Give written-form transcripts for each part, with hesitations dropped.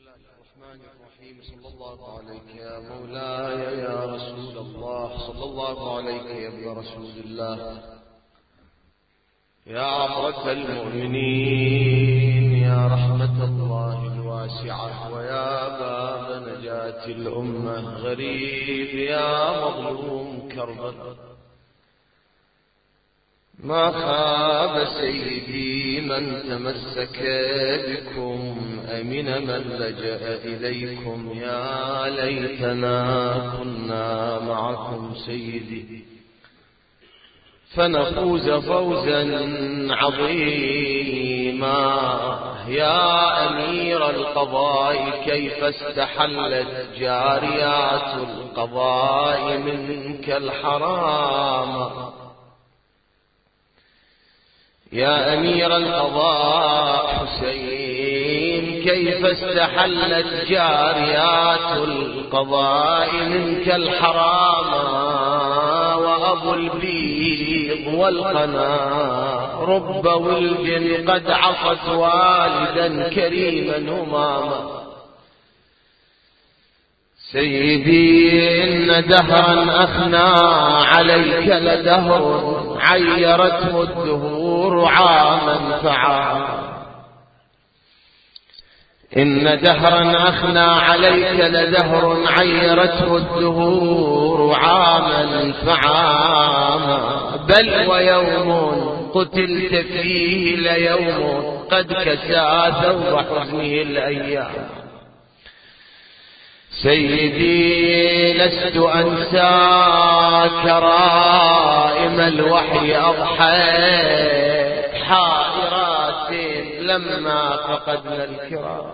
الرحمن الرحيم. صلى الله عليك يا مولاي يا رسول الله، صلى الله عليك يا ابن رسول الله، يا عبرة المؤمنين، يا رحمة الله الواسعة، ويا باب نجاة الأمة، غريب يا مظلوم كربا. ما خاب سيدي من تمسك بكم، أمن من لجأ إليكم، يا ليتنا كنا معكم سيدي فنفوز فوزا عظيما. يا أمير القضاء كيف استحلت جاريات القضاء منك الحرام، يا أمير القضاء حسين كيف استحلت جاريات القضاء منك الحرام، وأبو البيض والقنا رب ولد قد عصت والدا كريما هماما. سيدي إن دهرا أخنى عليك لدهر، عيرته الدهور عاما فعاما. إن دهرا أخنى عليك لدهر، عيرته الدهور عاما فعاما. بل ويوم قتلت فيه ليوم قد كسى ثوب حزنه الأيام. سيدي لست أنسى كرائم الوحي، أضحيت حائرات لما فقدنا الكرام.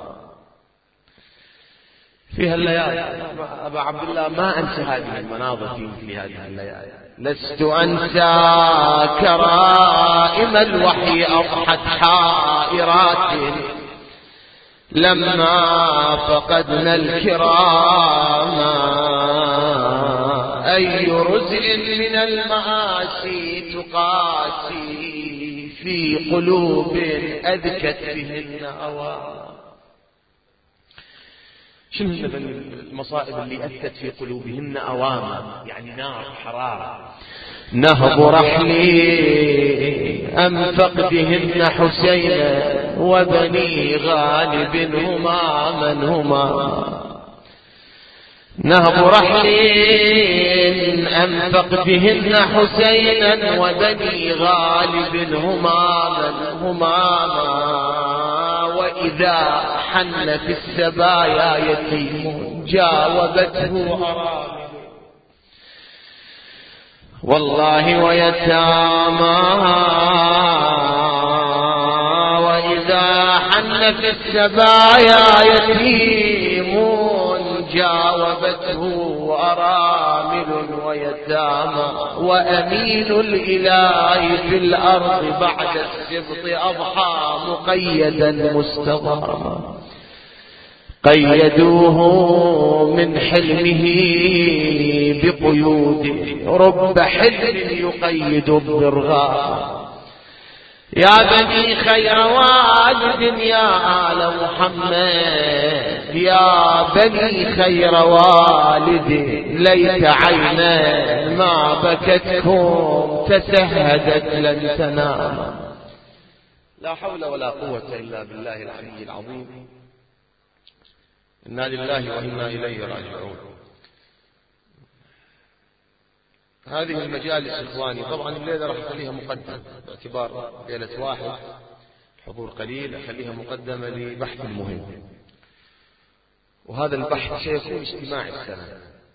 في هالليالي أبا عبد الله ما أنسى هذه المناظر في مثل هذه الليالي. لست أنسى كرائم الوحي، أضحت حائرات لما فقدنا الكرام. أي رزء من المآسي تقاسي في قلوب أذكت بهن أوام. شنو المصائب اللي أذكت في قلوبهن أواما؟ يعني نار حرارة. نهب رحلي أم فقدهن حسينا وبني غالب هما من هما. نهب رحلي أم فقدهن حسينا وبني غالب هما من هما. وإذا حن في السبايا يتيم جاوبته أرامل، والله ويتامى. وإذا حن في السبايا يتيم جاوبته أرامل ويتامى. وأمين الإله في الأرض بعد السبط أضحى مقيدا مستضاما. قيدوه من حلمه بقيود، رب حلم يقيد الضرغام. يا بني خير والد يا آل محمد، يا بني خير والد ليت عينا ما بكتكم تسهدت لن تنام. لا حول ولا قوة إلا بالله العلي العظيم. إنا لله وإنا إليه راجعون. هذه المجالس إخواني طبعا الليلة راح أخليها مقدمة باعتبار ليلة واحد، حضور قليل، أخليها مقدمة لبحث مهم. وهذا البحث سيكون اجتماعي السنة،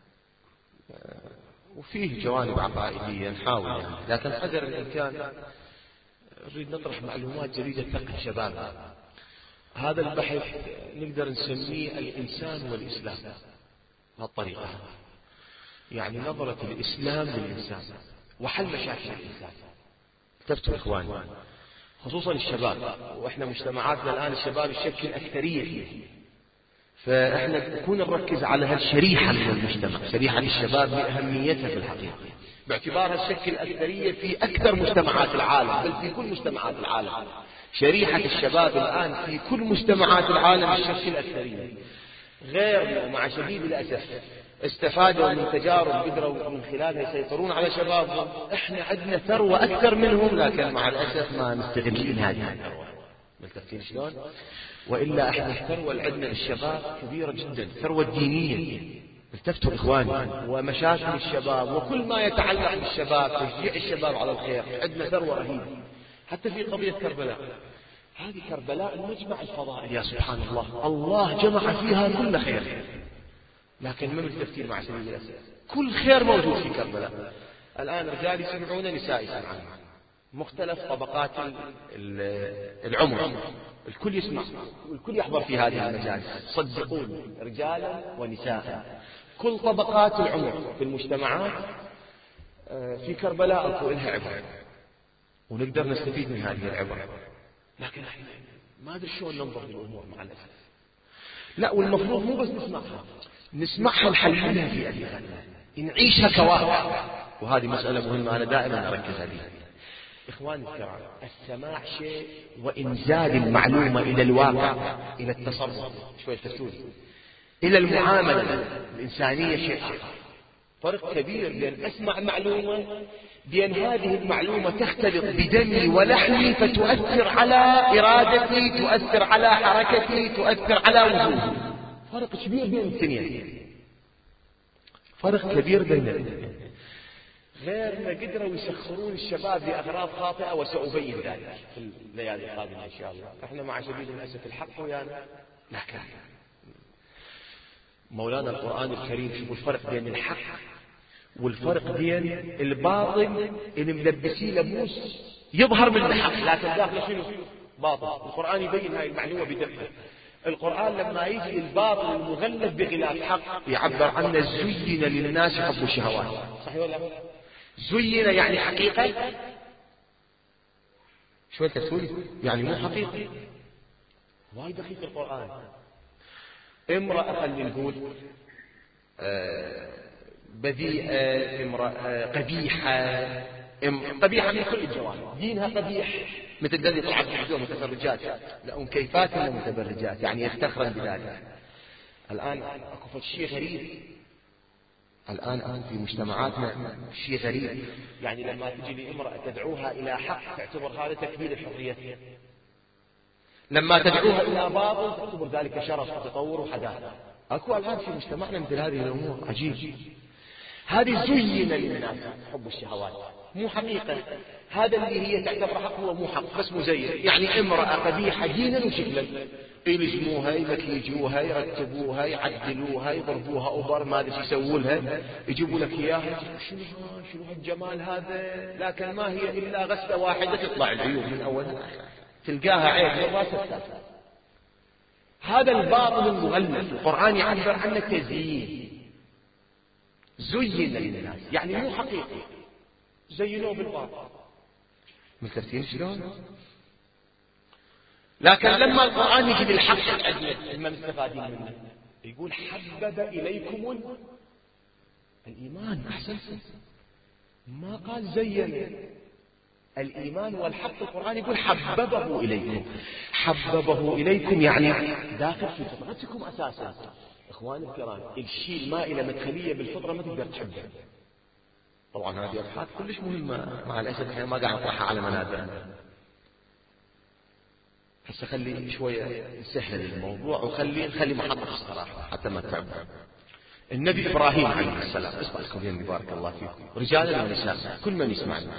وفيه جوانب عقائدية نحاول يعني، لكن قدر الإمكان نريد نطرح معلومات جديدة تثقف شبابنا. هذا البحث نقدر نسميه الإنسان والإسلام بهالطريقة، يعني نظرة الإسلام للإنسان وحل مشاكل الإنسان. تفتوا إخواني خصوصا الشباب، وإحنا مجتمعاتنا الآن الشباب يشكل أكثرية فيه، فإحنا نكون نركز على هالشريحة من المجتمع، شريحة الشباب بأهميتها في الحقيقة، باعتبارها تشكل أكثرية في أكثر مجتمعات العالم، بل في كل مجتمعات العالم. شريحة الشباب الآن في كل مجتمعات العالم الشرقي الأكثرية، غير مع شديد الأسف استفادوا من تجارب قدروا من خلالها يسيطرون على شبابهم. احنا عندنا ثروة أكثر منهم، لكن مع الأسف ما مستغلين هذه الثروة. ملتفتين شلون؟ وإلا احنا الثروة اللي عندنا للشباب كبيرة جدا، الثروة الدينية. التفتوا إخواني، ومشاكل الشباب وكل ما يتعلق بالشباب، تشجيع الشباب على الخير، عندنا ثروة رهيبة. حتى في قضية كربلاء، هذه كربلاء المجمع الفضائل، يا سبحان الله، الله جمع فيها كل خير، لكن ما ملتفتين مع سبيل الأسف. كل خير موجود في كربلاء. الآن رجال يسمعون، نساء يسمعون، مختلف طبقات العمر، الكل يسمع والكل يحضر في هذه المجالس، صدقون، رجالا ونساء، كل طبقات العمر في المجتمعات. في كربلاء أكو لها عبر، ونقدر نستفيد من هذه العبر، لكن احنا ما أدري شلون ننظر للأمور مع الأسف. لا، والمفروض مو بس نسمعها نحللها في أدلتنا، نعيشها كواقع. وهذه مسألة مهمة أنا دائما أركز عليها. إخواني الكرام، السماع شيء، وإنزال المعلومة إلى الواقع، إلى التصرف، شوية تفتوني، إلى المعاملة الإنسانية شيء آخر. فرق كبير بين أسمع معلومة، بين هذه المعلومة تختلط بدمي ولحمي فتؤثر على إرادتي، تؤثر على حركتي، تؤثر على وجودي. فرق كبير بين الاثنين، فرق كبير بين الاثنين. غير ما قدروا يسخرون الشباب لأغراض خاطئة، وسأبين ذلك في الليالي القادمة إن شاء الله. احنا مع شديد الأسف الحق ويانا، لكن مولانا القرآن الكريم شوفوا الفرق بين الحق والفرق بين الباطل اللي ملبسيه لبوس يظهر من الحق لكن داخله شنو؟ باطل. القرآن يبين هاي المعلومة بدقة. القرآن لما يجي الباطل المغلف بغلاف حق يعبر عنه زين للناس حب الشهوات، صحيح ولا لا؟ زين يعني حقيقة، شو انت تقول؟ يعني مو حقيقة. وايد دقيق القرآن. امرأة خلينا نقول بذيئة، امرأة قبيحة، قبيحة من كل الجوانب، دينها قبيح، مثل الذي طلعت في الحجور متبرجات، لهم كيفات ومتبرجات، يعني يفتخرن بذلك. الآن أكو شيء غريب، الآن في مجتمعاتنا شيء غريب، يعني لما تجي لامرأة تدعوها إلى حق تعتبر هذا تكميل حريتها، لما تدعوها إلى باطل تعتبر ذلك شرف وتطور وحداثة. أكو الآن في مجتمعنا مثل هذه الأمور، عجيب. هذه زين للناس حب الشهوات، مو حقيقة. هذا اللي هي تعتبر حق هو مو حق، بس مزين. يعني امرأة قبيحة دينا وشكلا، يلزموها، يمكيجوها، يرتبوها، يعدلوها، يضربوها أوبر، ما ادري يسووا لها، يجيبوا لك اياها، شنو هالجمال هذا، لكن ما هي الا غسلة واحدة تطلع العيوب من اولها، تلقاها عيب للراس الثالث. هذا الباطل المغلف القرآن يعبر عنه تزيين، زين للناس، يعني مو حقيقي، زينوه بالباطل. مكتبين شلون؟ لكن لما القرآن يجي للحق الأدلة لما مستفادين منه، يقول حبب إليكم الإيمان. أحسنتم، ما قال زين الإيمان والحق. القرآن يقول حببه إليكم، حببه إليكم يعني داخل في فطرتكم أساسا. إخواني الكرام، الشيء ما إلى مدخلية بالفطرة ما تقدر تحبه. طبعا هذه أبحاث كلش مهمة، مع الأسف احنا ما قاعد نطرحها على منابر. هسه خلي شوية نسهل الموضوع، وخلي محطة الصراحة حتى ما تتعب. النبي إبراهيم عليه السلام، اسمع لكم بارك الله فيكم، رجالا ونساء، كل من يسمعني.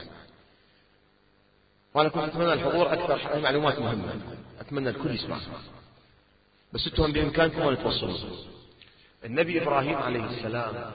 وأنا كنت أتمنى الحضور أكثر، معلومات مهمة أتمنى الكل يسمع، بس أنتم بإمكانكم أن توصلوا. النبي إبراهيم عليه السلام،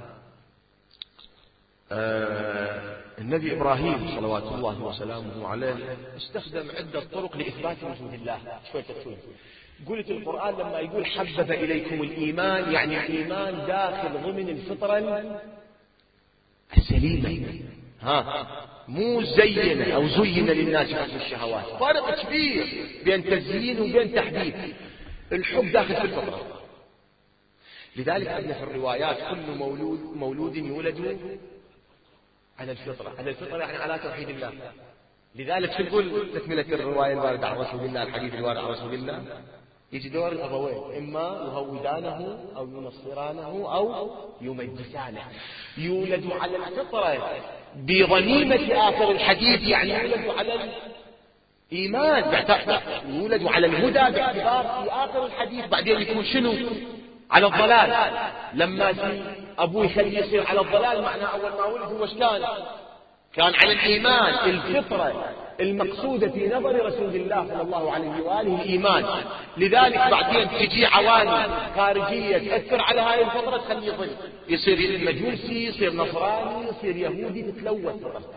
النبي إبراهيم صلوات الله وسلامه عليه استخدم عدة طرق لإثبات وجود الله. شوي تفصيل. قلت القرآن لما يقول حبب إليكم الإيمان، يعني الإيمان داخل ضمن الفطرة السليمة، مو زين أو زين للناس حب الشهوات. فرق كبير بين تزيين وبين تحديد. الحب داخل في الفطرة. لذلك عندنا في الروايات كل مولود يولد على الفطرة. على الفطرة يعني على توحيد الله. لذلك شو يقول تكملة الرواية الواردة عن رسول الله، الحديث الوارد عن رسول الله، يجي دور الأبوين، إما يهودانه أو ينصرانه أو يمجسانه. يولد على الفطرة بضميمة آخر الحديث، يعني يولد على الإيمان، يولد على الهدى باعتبار في آخر الحديث، بعدين يكون شنو؟ على الضلال. لما أبوه يخليه يصير على الضلال، معناه أول ما ولد هو كان على الإيمان، الفطرة المقصودة في نظر رسول الله صلى الله عليه وآله الإيمان. لذلك بعدين تجي عوامل خارجية تأثر على هاي الفطرة تخليه يضل، يصير مجوسي، يصير نصراني، يصير يهودي، تتلوث فطرته.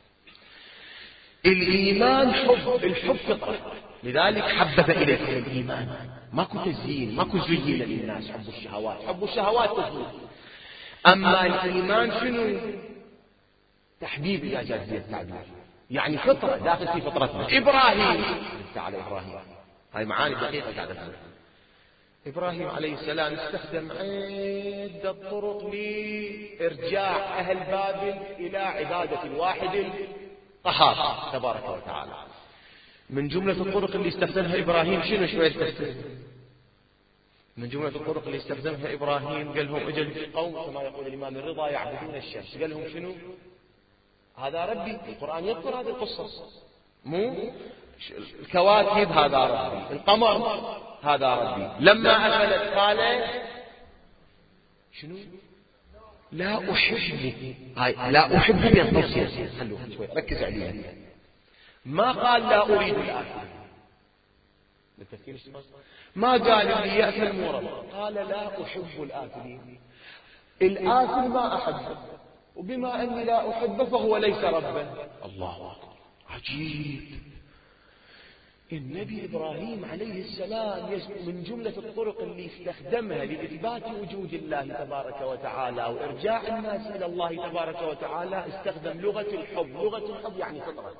الإيمان حب، الحب فطرة. لذلك حبب إليكم الإيمان، ماكو تزيين، ماكو زين للناس حب الشهوات، حب الشهوات تزيين. أما الإيمان شنو؟ تحبيب إلى جاذبية التعبير، يعني فطرة داخل في فطرتنا. إبراهيم، على إبراهيم، هاي معاني دقيقة قاعدة تقول. إبراهيم عليه السلام استخدم عدة طرق لإرجاع أهل بابل إلى عبادة الواحد القهار تبارك وتعالى. من جملة الطرق اللي استخدمها إبراهيم شنو؟ شوية تفسير. من جملة الطرق اللي استخدمها إبراهيم، قال لهم اجل قوم كما يقول الإمام الرضا يعبدون الشمس، قال لهم شنو؟ هذا ربي. القرآن يذكر هذه القصص، مو الكواكب هذا ربي، القمر هذا ربي. لما أفلت قال شنو؟ لا أحب، هاي لا أحب بين قوسين، خلوها شوي ركز عليها. ما قال لا أريد الآكل، ما قال اللي يأكل مو رب، قال لا أحب الآكلين. الآكل ما أحبه، وبما أني لا أحبه فهو ليس ربا. الله أكبر، عجيب. النبي إبراهيم عليه السلام من جملة الطرق اللي استخدمها لإثبات وجود الله تبارك وتعالى وإرجاع الناس إلى الله تبارك وتعالى، استخدم لغة الحب. لغة الحب يعني فطرة.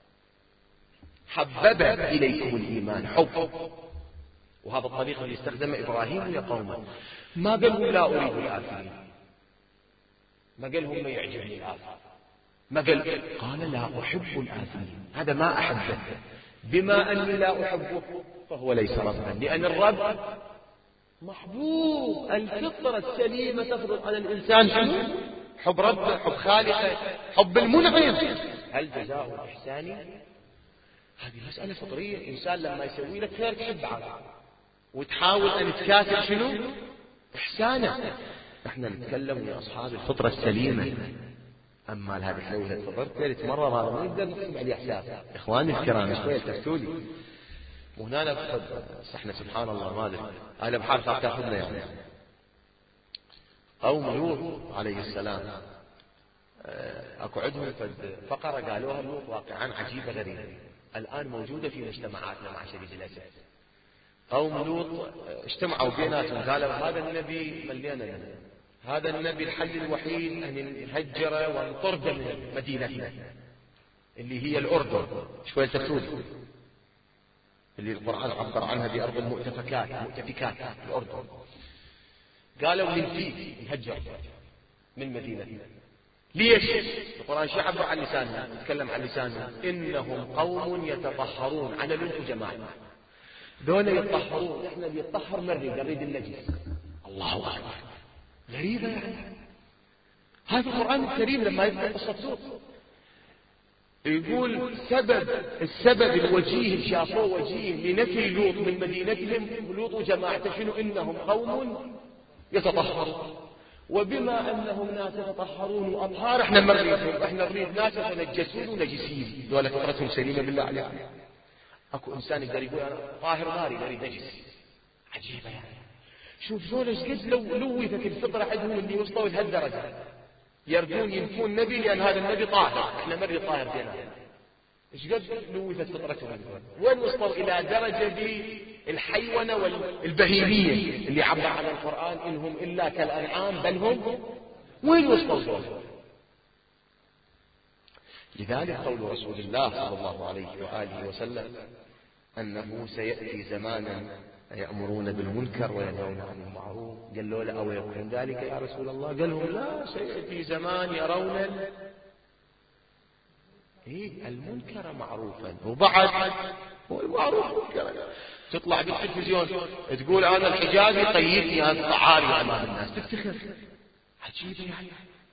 حبب إليكم الإيمان، حب. وهذا الطريق اللي استخدمه إبراهيم لقومه. ما قال لهم لا أريد الآكلين، ما قال لهم ما يعجبني الآكل، ما قال لا أحب الآكلين، هذا ما أحبه. بما أني لا أحبه فهو ليس ربا، لأن الرب محبوب. الفطرة السليمة تفرض على الإنسان شنو؟ حب ربه، حب خالقه، حب المنعم. هل جزاء الإحسان؟ هذه مسألة فطرية. الإنسان لما يسوي لك خير تحب عاد وتحاول أن تكافئ شنو؟ إحسانه. احنا نتكلم يا أصحاب الفطرة السليمة. أما هذا تلوث الفطر ثالث مرة، هذا ما نقدر نحسب عليه حساب. إخواني الكرام شوية تفتولي، وهنا نفقد احنا سبحان الله ما أدري هاي الأبحار صار تاخذنا يعني. قوم لوط عليه السلام أكو عندهم فقرة قالوها لوط واقعا عجيبة غريبة، الآن موجودة في مجتمعاتنا مع شديد الأسف. قوم لوط اجتمعوا بيناتهم قالوا هذا النبي ملينا لنا، هذا النبي الحل الوحيد أن نهجر ونطرد من مدينتنا اللي هي الأردن، شوية تفسود اللي القرآن عبر عنها بأرض المؤتفكات، الأردن. قالوا ننفيه، نهجر من مدينتنا. ليش؟ القرآن شو عبر عن لساننا، نتكلم عن لساننا. إنهم قوم يتطهرون، على لوط جماعة دون يتطهرون. احنا اللي يتطهر نريد النجس. الله أكبر، غريبة يعني. هذا القرآن الكريم لما يذكر قصة لوط يقول السبب الوجيه، شافوه وجيه لنفي لوط من مدينتهم، لوط وجماعته شنو؟ إنهم قوم يتطهرون. وبما أنهم ناس يتطهرون وأطهار احنا مريضهم، احنا نريد ناس يتنجسون ونجسين، دولة فطرتهم سليمة بالله عليهم. اكو انسان يقدر يقول انا طاهر ناري نريد نجس، عجيبة يعني. شوف زول ايش قد لوثت الفطرة عندهم اللي وصلوا لهالدرجة، يردون ينفون نبي لأن هذا النبي طاهر، احنا مري طاهر بينا. ايش قد لوثت فطرتهم، وين وصلوا إلى درجة بالحيوانة والبهيمية اللي عبر عن القرآن إنهم إلا كالأنعام بل هم. وين وصلوا زول؟ لذلك قول رسول الله صلى الله عليه وآله وسلم أنه سيأتي زمانا يأمرون بالمنكر وينهون عن المعروف. قالوا له أو يكون ذلك يا رسول الله؟ قال لهم لا، سيأتي زمان يرون إيه المنكر معروفا، وبعد هو المعروف منكرا. تطلع بالتلفزيون تقول أنا الحجابي طيبني هذا عاري أمام الناس، تفتخر. عجيب يعني،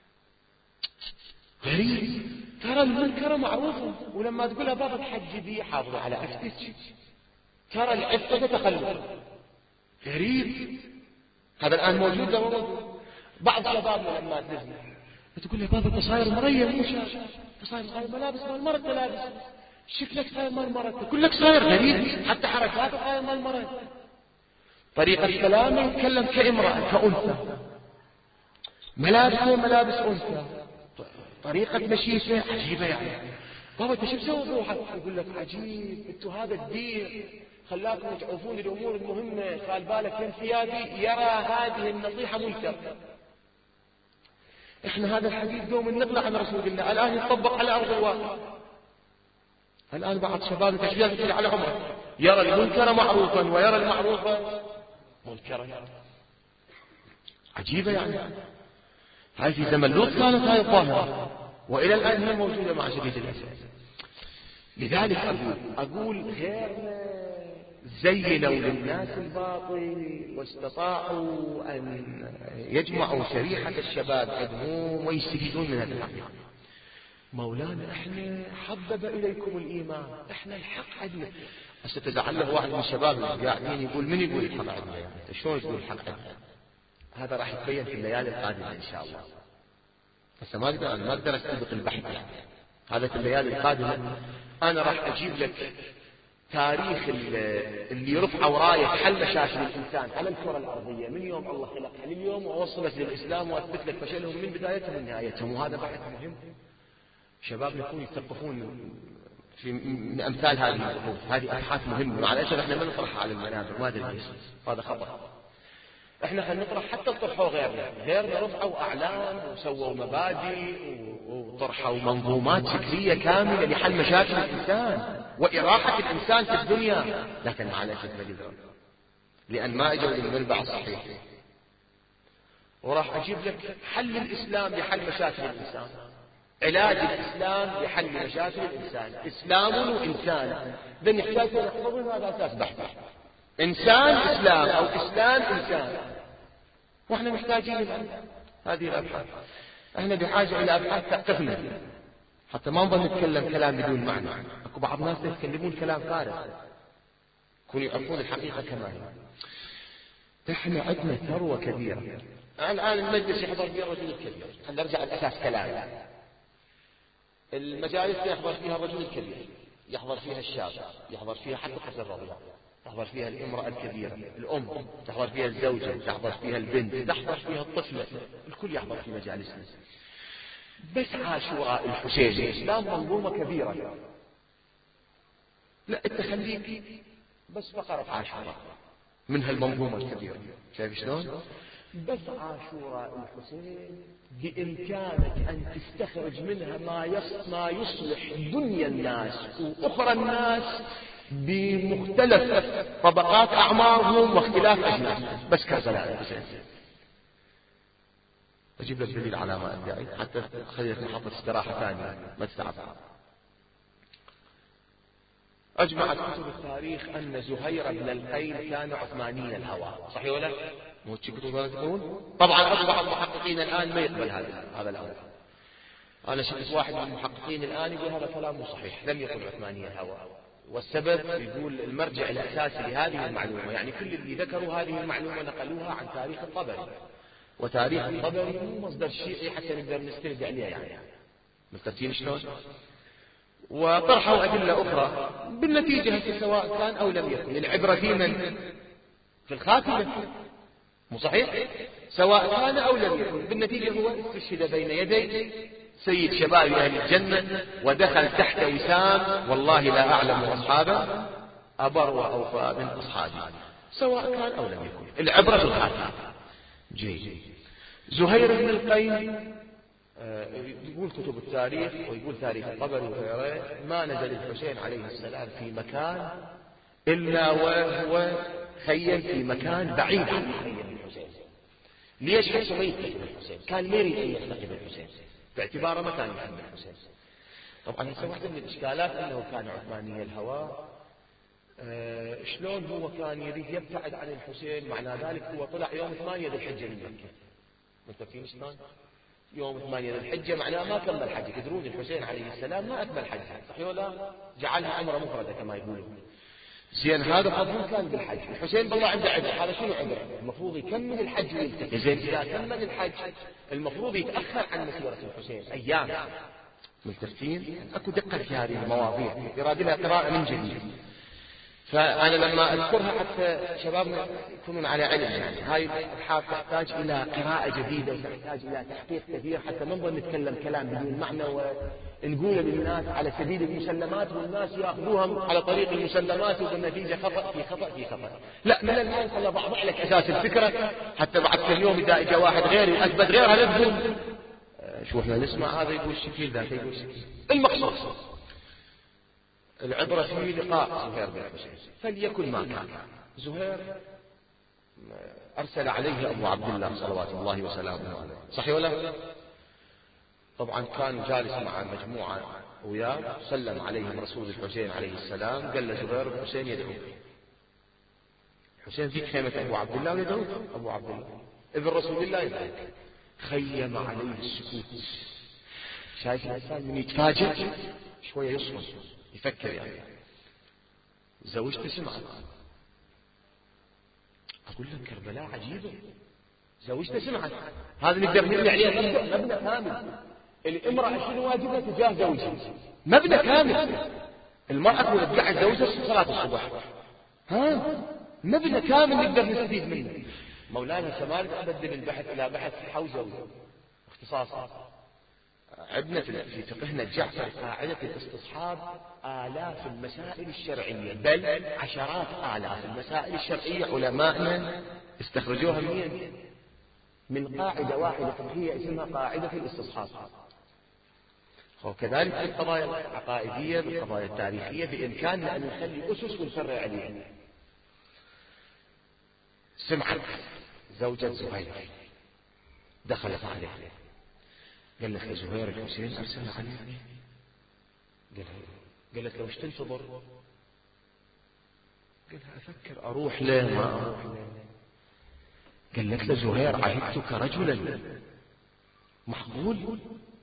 غريب. ترى المنكر معروفا، ولما تقولها بابا تحجبي حافظي على عفتك، ترى العفة تخلف. غريب. هذا الآن موجود لو موجود. بعض شبابنا لما تنزل تقول له بابا انت صاير مريم مو شاش، انت صاير ملابس مال مرة، انت لابس شكلك صاير مال مرة، تقول لك صاير غريب، حتى حركاته صاير مال مرة، طريقة كلامه يتكلم كامرأة كأنثى، ملابسه ملابس أنثى، طريقة مشيته عجيبة يعني. بابا انت شو مسوي بروحك؟ يقول لك عجيب، انتوا هذا الدين خلاكم تعوفون الامور المهمة، خال بالك يم ثيابي يرى هذه النصيحة منكر. احنا هذا الحديث دوم النقل عن رسول الله الان يطبق على ارض الواقع. الان بعض شباب تشبيه تقول على عمره يرى المنكر معروفا ويرى المعروف منكرا. عجيبة يعني. هاي في زمن لوط كانت هاي الظاهرة، والى الان هي موجودة مع شديد الاسف. لذلك اقول غيرنا زينوا للناس الباطل واستطاعوا ان يجمعوا شريحة الشباب عندهم ويستفيدون من هذه الحقيقة. مولانا احنا حبب اليكم الايمان، احنا الحق عندنا. هسه تزعل له واحد من الشباب قاعدين يقول من يقول الحق عندنا؟ يعني انت شلون تقول الحق عندنا؟ هذا راح يتبين في الليالي القادمة ان شاء الله. هسه ما اقدر استبق البحث يعني. هذا في الليالي القادمة انا راح اجيب لك تاريخ اللي رفعوا راية حل مشاكل الإنسان على الكرة الأرضية من يوم الله خلقها لليوم، ووصلت للإسلام، وأثبت لك فشلهم من بدايتهم لنهايتهم. وهذا بحث مهم، شباب يكونوا يثقفون في من أمثال هذه البحوث. هذه أبحاث مهمة، معلش احنا ما نطرحها على المنابر، ما أدري ليش هذا خطأ. احنا حنطرح حتى طرحوا غيرنا رفعوا أعلام وسووا مبادئ وطرحوا منظومات فكرية كاملة لحل مشاكل الإنسان وإراحة الإنسان في الدنيا، لكن معلش تبدلون لأن ما أجوا للمنبع الصحيح. وراح أجيب لك حل الإسلام لحل مشاكل الإنسان، علاج الإسلام لحل مشاكل الإنسان، إسلام وإنسان. ده نحتاج نحفظه، هذا أساس بحث. إنسان إسلام أو إسلام إنسان، وإحنا محتاجين هذه الأبحاث. إحنا بحاجة إلى أبحاث تقفنا حتى ما نظل نتكلم كلام بدون معنى. أكو بعض الناس يتكلمون كلام فارغ، يكونوا يعرفون الحقيقة كما هي. إحنا عندنا ثروة كبيرة. الآن المجلس يحضر فيها الرجل الكبير، خلينا نرجع الأساس كلام. المجالس يحضر فيها الرجل الكبير، يحضر فيها الشاب، يحضر فيها حتى قبل الرضيع، تحضر فيها الامرأة الكبيرة، الأم، تحضر فيها الزوجة، تحضر فيها البنت، تحضر فيها الطفلة، الكل يحضر في مجالسنا. بس عاشوراء الحسين الإسلام منظومة كبيرة. لا انت خليك بس فقرة عاشوراء من هالمنظومة الكبيرة. شايف شلون؟ بس عاشوراء الحسين بإمكانك أن تستخرج منها ما يصلح دنيا الناس وأخرى الناس بمختلف طبقات أعمارهم واختلاف أجناسهم. بس كربلاء الحسين. أجيب لك دليل على ما أدعي حتى خليك محطة استراحة ثانية ما تتعب. أجمعت كتب التاريخ أن زهير بن القيل كان عثماني الهوى، صحيح ولا؟ مو كتب تقول؟ طبعا أصبح المحققين الآن ما يقبل هذا الأمر. أنا شفت واحد من المحققين الآن يقول هذا كلام مو صحيح، لم يكن عثماني الهوى. والسبب يقول المرجع الأساسي لهذه المعلومة، يعني كل اللي ذكروا هذه المعلومة نقلوها عن تاريخ الطبري، وتاريخ الطبري مو مصدر شيعي حتى نقدر نستند عليه يعني. مستفيدين شلون؟ وطرحوا أدلة أخرى بالنتيجة سواء كان أو لم يكن. العبرة في من؟ في الخاتمة، مو صحيح؟ سواء كان أو لم يكن، بالنتيجة هو استشهد بين يدي سيد شباب أهل الجنة ودخل تحت وسام والله لا أعلم أصحابه أبر وأوفى من أصحابي، سواء كان أو لم يكن. العبرة في الخاتمة. جيد. زهير بن القيل يقول كتب التاريخ ويقول تاريخ الطبري وغيره ما نزل الحسين عليه السلام في مكان إلا وهو خيم في مكان بعيد عن خيم الحسين. ليش؟ حتى ما يتقي الحسين، كان ما يريد أن يتقي الحسين باعتباره ما كان يحب الحسين. طبعا هسه واحدة من الإشكالات أنه كان عثماني الهوى، شلون هو كان يريد يبتعد عن الحسين، معنى ذلك هو طلع يوم 8 ذي الحجة من مكة. متفقين شلون؟ يوم 8 ذي الحجة معناه ما كمل حج، تدرون الحسين عليه السلام ما أكمل حج، صحيح ولا؟ جعلها عمرة مفردة كما يقولون. زين هذا فضل كان بالحج، الحسين بالله عنده عذر، هذا شنو عذر؟ المفروض يكمل الحج ويلتقي. زين إذا كمل الحج المفروض يتأخر عن مسيرة الحسين أيام. ملتفتين؟ أكو دقة في هذه المواضيع، يراد لها قراءة من جديد. فأنا لما أذكرها حتى شبابنا يكونون على علم، يعني هاي الأبحاث تحتاج إلى قراءة جديدة وتحتاج إلى تحقيق كثير حتى ما نظل نتكلم كلام بدون معنى ونقوله للناس على سبيل المسلمات والناس يأخذوها على طريق المسلمات وبالنتيجة خطأ في خطأ في خطأ. لا، من الآن خلنا بعض لك أساس الفكرة حتى بعد كم يوم إذا إجا واحد غيري وأثبت غيرها لا تقول شو احنا نسمع هذا يقول شكل ذاك يقول شكل. المقصود العبرة في لقاء زهير بن الحسين، فليكن ما كان. زهير أرسل عليه أبو عبد الله صلوات الله وسلامه عليه، صحيح ولا؟ طبعا كان جالس مع مجموعة وياه، سلم عليهم رسول الحسين عليه السلام، قال له زهير بن الحسين يدعوك. حسين في خيمة أبو عبد الله ويدعوك، أبو عبد الله ابن رسول الله يدعوك. خيم عليه السكوت. شايف الإنسان من يتفاجئ شوية يصمت يفكر، يعني زوجته سمعت. أقول لك كربلاء عجيبة، زوجته سمعت، هذا نقدر نبني عليه مبنى كامل. الامرأة شنو واجبها تجاه زوجها؟ مبنى كامل. المرأة تقول تقعد زوجها صلاة الصبح، مبنى كامل نقدر نستفيد منه. مولانا سمال أبدل البحث إلى بحث حوزة واختصاصات. عندنا في فقهنا الجعفري قاعدة الاستصحاب آلاف المسائل الشرعية، بل عشرات آلاف المسائل الشرعية علماءنا استخرجوها من قاعدة واحدة فقهية اسمها قاعدة الاستصحاب. وكذلك في القضايا العقائدية بالقضايا التاريخية بإمكاننا أن نخلي أسس ونفرع عليها. سمعت زوجة زهير دخلت عليه، قال لك زهير الحسين أرسل عليك. قالت له وش تنتظر؟ قالها أفكر أروح له ما أروح له. قالت له زهير عهدتك رجلا معقول؟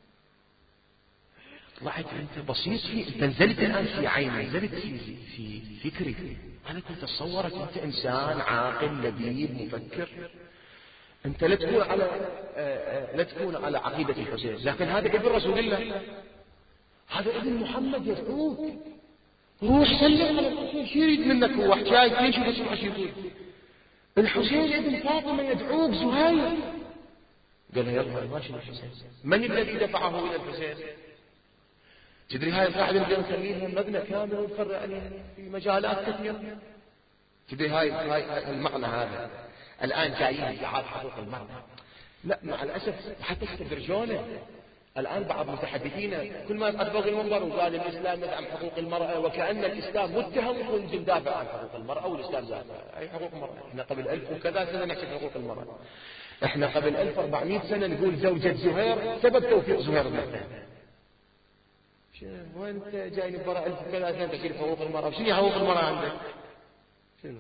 طلعت أنت بسيط أنت نزلت الآن في عيني، نزلت في فكري. أنا كنت أتصورك أنت إنسان عاقل لبيب مفكر، أنت لا تكون على عقيدة الحسين، لكن هذا ابن رسول الله، هذا ابن محمد يدعوك، روح سلم على الحسين. شو يريد منك هو حكاية ليش بسمع شو يقول؟ الحسين ابن فاطمة يدعوك زهير. قال يلا ماشي الحسين. من الذي دفعه إلى الحسين؟ تدري هاي القاعدة نقدر نخليها مبنى كامل ونفرع عليها في مجالات كثيرة. تدري هاي المعنى هذا الآن جايين ادعاء حقوق المرأة. لا مع الأسف حتى تدرجونه الآن بعض المتحدثين كل ما يصعد فوق المنبر وقال الإسلام يدعم حقوق المرأة، وكأن الإسلام متهم ويقول دافع عن حقوق المرأة والإسلام دافع. أي حقوق المرأة؟ احنا قبل 1000 وكذا سنة نحكي حقوق المرأة. احنا قبل 1400 سنة نقول زوجة زهير سبب توفيق زهير بنته. وانت جاي من برا 1000 وكذا سنة تحكي حقوق المرأة، شنو حقوق المرأة عندك؟ شنو؟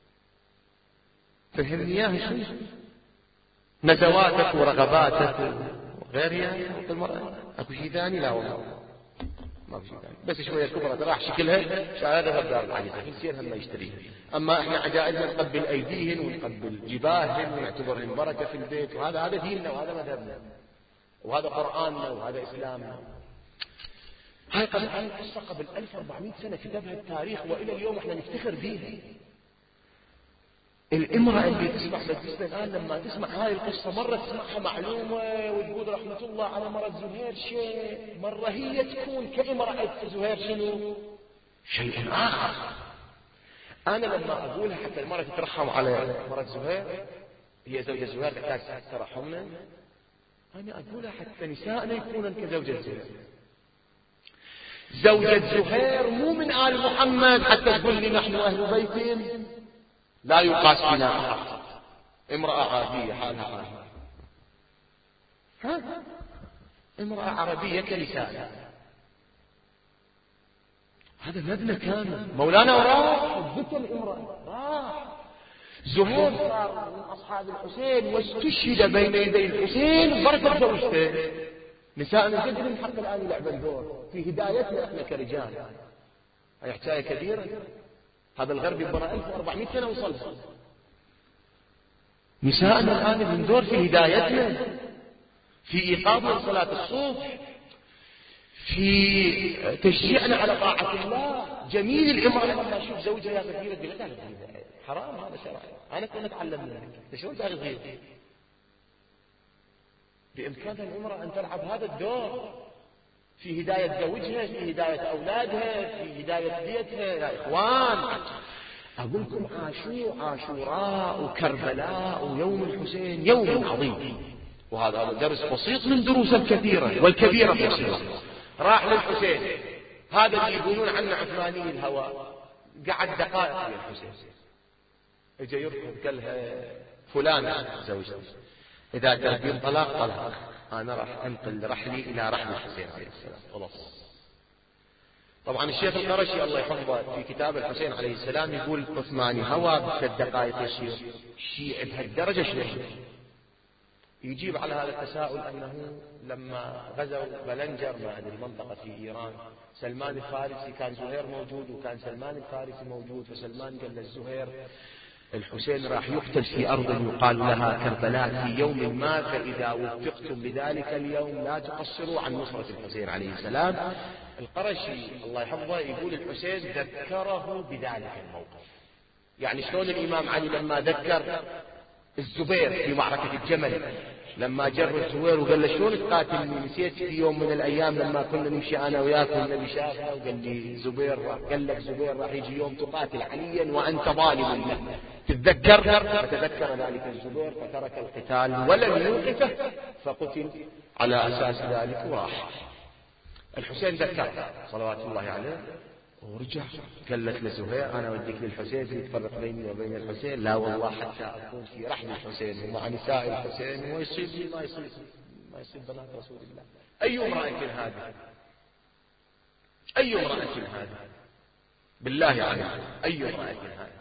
فهمني اياها شنو؟ نزواتك ورغباتك وغيرها حقوق المرأة. اكو شيء ثاني؟ لا والله ما في شيء ثاني، بس شوية كبرت راح شكلها شهادة غدار العجيزة في سيرها ما يشتريها. اما احنا عجائزنا نقبل ايديهن ونقبل جباههن ونعتبرهن بركة في البيت، وهذا ديننا وهذا مذهبنا وهذا قرآننا وهذا اسلامنا. هاي القصة قبل 1400 سنة كتبها التاريخ وإلى اليوم احنا نفتخر بيها. الامرأة اللي تسمع مجلسنا الآن لما تسمع هاي القصة مرة تسمعها معلومة وتقول رحمة الله على مرة زهير شيء، مرة هي تكون كامرأة زهير شنو؟ شيء آخر. أنا لما أقولها حتى المرأة تترحم على مرة زهير، هي زوجة زهير تحتاج ترحمنا، أنا أقولها حتى نسائنا يكونن كزوجة زهير. زوجة زهير مو من آل محمد حتى تقول لي نحن أهل بيت لا يقاس بنا أحد. امرأة عادية حالها عادي، امرأة عربية كنساء هذا مبنى كامل. مولانا وراح ذكر الامرأة، راح زهير صار من أصحاب الحسين واستشهد بين يدي الحسين بركة زوجته. نساء جد من حق الآن يلعبن دور في هدايتنا احنا كرجال. هي حكاية كبيرة. هذا الغرب يبقى 1400 سنة وصلها. نساءنا الآن من دور في هدايتنا، في إيقاظنا صلاة الصبح، في تشجيعنا على طاعة الله. جميل الامرأة لما تشوف زوجها ياخذ غيرة بلا تاخذ غيرة، حرام هذا شرعي. أنا كنت أتعلم منك شلون تاخذ غيرة. بإمكانها الامرأة أن تلعب هذا الدور في هداية زوجها، في هداية أولادها، في هداية بيتها. يا إخوان أقول لكم عاشوراء وكربلاء ويوم الحسين يوم عظيم، وهذا درس بسيط من دروس الكثيرة والكبيرة في السيرة. راح للحسين، هذا اللي يقولون عنه عثماني الهوى، قعد دقائق يا الحسين، اجى يركض قال لها فلانة زوجتي إذا تبين طلاق أنا راح أنقل رحلي إلى رحل الحسين عليه السلام خلاص. طبعا الشيخ القرشي الله يحفظه في كتاب الحسين عليه السلام يقول عثماني هوى بثلاث دقائق يصير شيعي بهالدرجة شنو؟ يجيب على هذا التساؤل أنه لما غزوا بلنجر ما أدري المنطقة في إيران، سلمان الفارسي كان زهير موجود وكان سلمان الفارسي موجود، فسلمان قال للزهير الحسين راح يقتل في أرض يقال لها كربلاء في يوم ما، فإذا وفقتم بذلك اليوم لا تقصروا عن نصرة الحسين عليه السلام. القرشي الله يحفظه يقول الحسين ذكره بذلك الموقف. يعني شلون الإمام علي لما ذكر الزبير في معركة الجمل، لما جر الزبير وقال له شلون تقاتلني، نسيت في يوم من الأيام لما كنا نمشي أنا وياك والنبي شافنا وقال لي زبير، قال لك زبير راح يجي يوم تقاتل عليا وأنت ظالم له، تتذكر؟ فتذكر ذلك الزبير فترك القتال ولم يوقفه فقتل على أساس ذلك وراح. الحسين ذكر صلوات الله عليه ورجع قالت لزهير أنا أوديك للحسين تفرق بيني وبين الحسين، لا والله حتى أكون في رحل الحسين ومع نساء الحسين ويصيب لي ما يصيب بنات رسول الله. أي امرأة هذه؟ أي امرأة هذه؟ بالله عليك أي امرأة هذه؟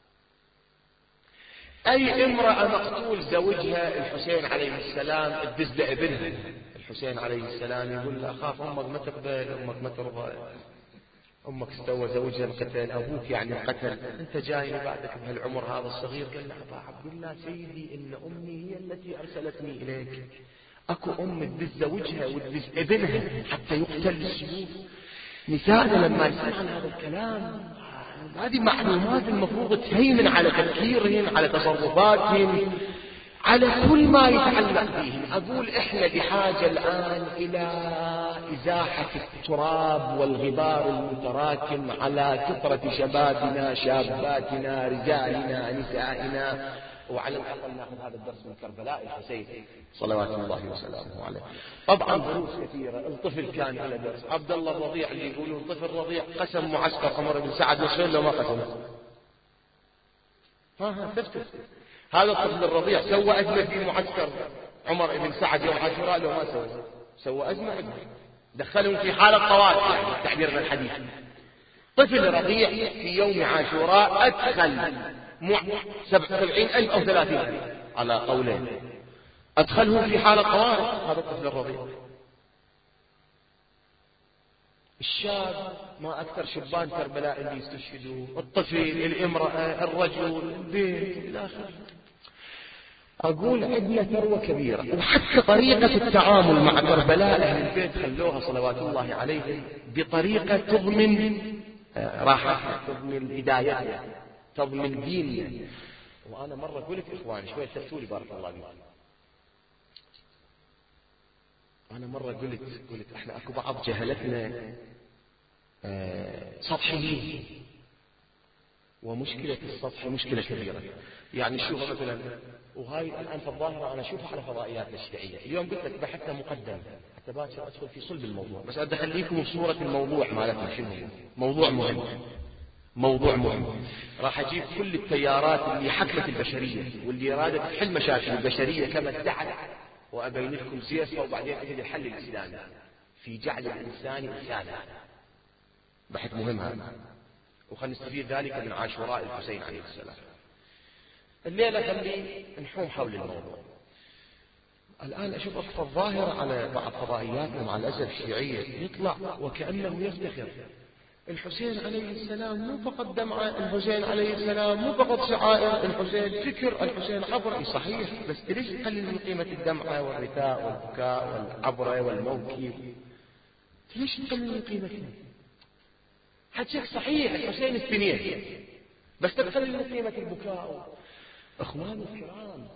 أي امرأة مقتول زوجها الحسين عليه السلام تدز لابنها الحسين عليه السلام يقول له أخاف أمك ما تقبل، أمك ما ترضى، أمك استوى زوجها القتل، أبوك يعني القتل، أنت جاي بعدك بهالعمر هذا الصغير. قال له أبا عبد الله سيدي إن أمي هي التي أرسلتني إليك. أكو أم تدز زوجها وتدز ابنها حتى يقتل بالسيوف. نسائنا لما يسمعن هذا الكلام هذه معلومات المفروض تهيمن على تفكيرهم، على تصرفاتهم، على كل ما يتعلق بهم. أقول إحنا بحاجة الآن إلى إزاحة التراب والغبار المتراكم على فطرة شبابنا، شاباتنا، رجالنا، نسائنا، وعلى الأقل نأخذ هذا الدرس من كربلاء الحسين صلوات الله وسلامه عليه. طبعا دروس كثيرة. الطفل كان له درس. عبد الله الرضيع اللي يقولون طفل رضيع قسم معسكر عمر بن سعد نصفين لو ما قسم. تفتح هذا الطفل الرضيع سوى أزمة في معسكر عمر بن سعد يوم عاشوراء لو ما سوى أزمة. دخلهم في حالة طوارئ يعني تعبيرنا الحديث. طفل رضيع في يوم عاشوراء أدخل 70,000 أو 30 على قولين، أدخلهم في حالة طوارئ. هذا الطفل الرضيع. الشاب ما أكثر شبان كربلاء اللي يستشهدوا، الطفل، الامرأة، الرجل، البيت إلى آخره. أقول عندنا ثروة كبيرة، وحتى طريقة التعامل مع كربلاء أهل البيت خلوها صلوات الله عليهم بطريقة تضمن راحتنا، تضمن هدايتنا، تضمن ديننا. وأنا مرة قلت إخواني شوية تفتولي بارك الله فيكم. أنا مرة قلت إحنا أكو بعض جهلتنا سطحيين، ومشكلة السطح مشكلة كبيرة. يعني شوف مثلا، وهاي الآن في الظاهرة أنا أشوفها على فضائيات الشيعية. اليوم قلت لك بحثنا مقدم حتى باكر أدخل في صلب الموضوع، بس أدخليكم بصورة الموضوع مالتنا. شنو موضوع مهم؟ موضوع مهم. راح أجيب كل التيارات اللي حكمت البشرية واللي أرادت تحل مشاكل البشرية كما ادعت، وأبين لكم سياسة وبعدين أجد الحل الإسلامي في جعل الإنسان إنسانا. بحث مهم هذا، وخلنا نستفيد ذلك من عاشوراء الحسين عليه السلام. الليلة خلي نحوم حول الموضوع. الآن أشوف أكثر ظاهرة على بعض فضائياتنا مع الأسف الشيعية، يطلع وكأنه يفتخر الحسين عليه السلام مو فقط دمعة، الحسين عليه السلام مو فقط شعائر، الحسين فكر، الحسين عبرة. صحيح، بس ليش تقلل من قيمة الدمعة والرثاء والبكاء والعبرة والموكب؟ ليش تقلل من قيمتها؟ حكيك صحيح الحسين الاثنين، بس تقلل من قيمة البكاء. اخواني الكرام،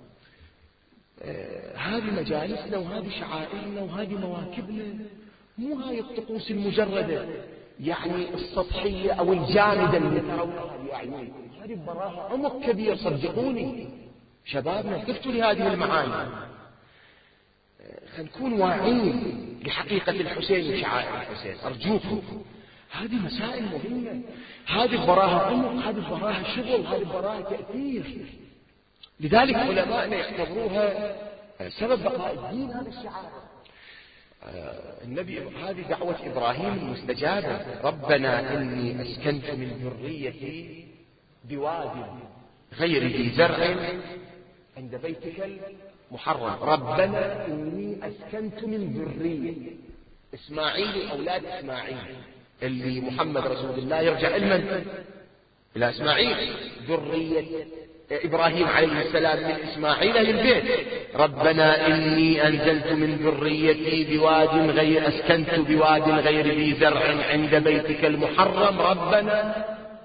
هذه مجالسنا وهذه شعائرنا وهذه مواكبنا، مو هاي الطقوس المجردة يعني السطحية أو الجامدة اللي ترونها بأعينكم. هذه براها عمق كبير، صدقوني شبابنا التفتوا لهذه المعاني. خلينا نكون واعين لحقيقة الحسين وشعائر الحسين أرجوكم. هذه مسائل مهمة، هذه براها عمق، هذه براها شغل، هذه براها تأثير. لذلك علماءنا يعتبروها سبب بقاء الدين. هذا الشعائر النبي، هذه دعوة إبراهيم المستجابة: ربنا إني أسكنت من ذريتي بواد غير ذي زرع عند بيتك المحرم. ربنا إني أسكنت من ذريتي، إسماعيل وأولاد إسماعيل، اللي محمد رسول الله يرجع إلى إسماعيل، ذرية إبراهيم عليه السلام من إسماعيل للبيت. ربنا إني أنزلت من ذريتي بواد غير أسكنت بواد غير ذي زرع عند بيتك المحرم ربنا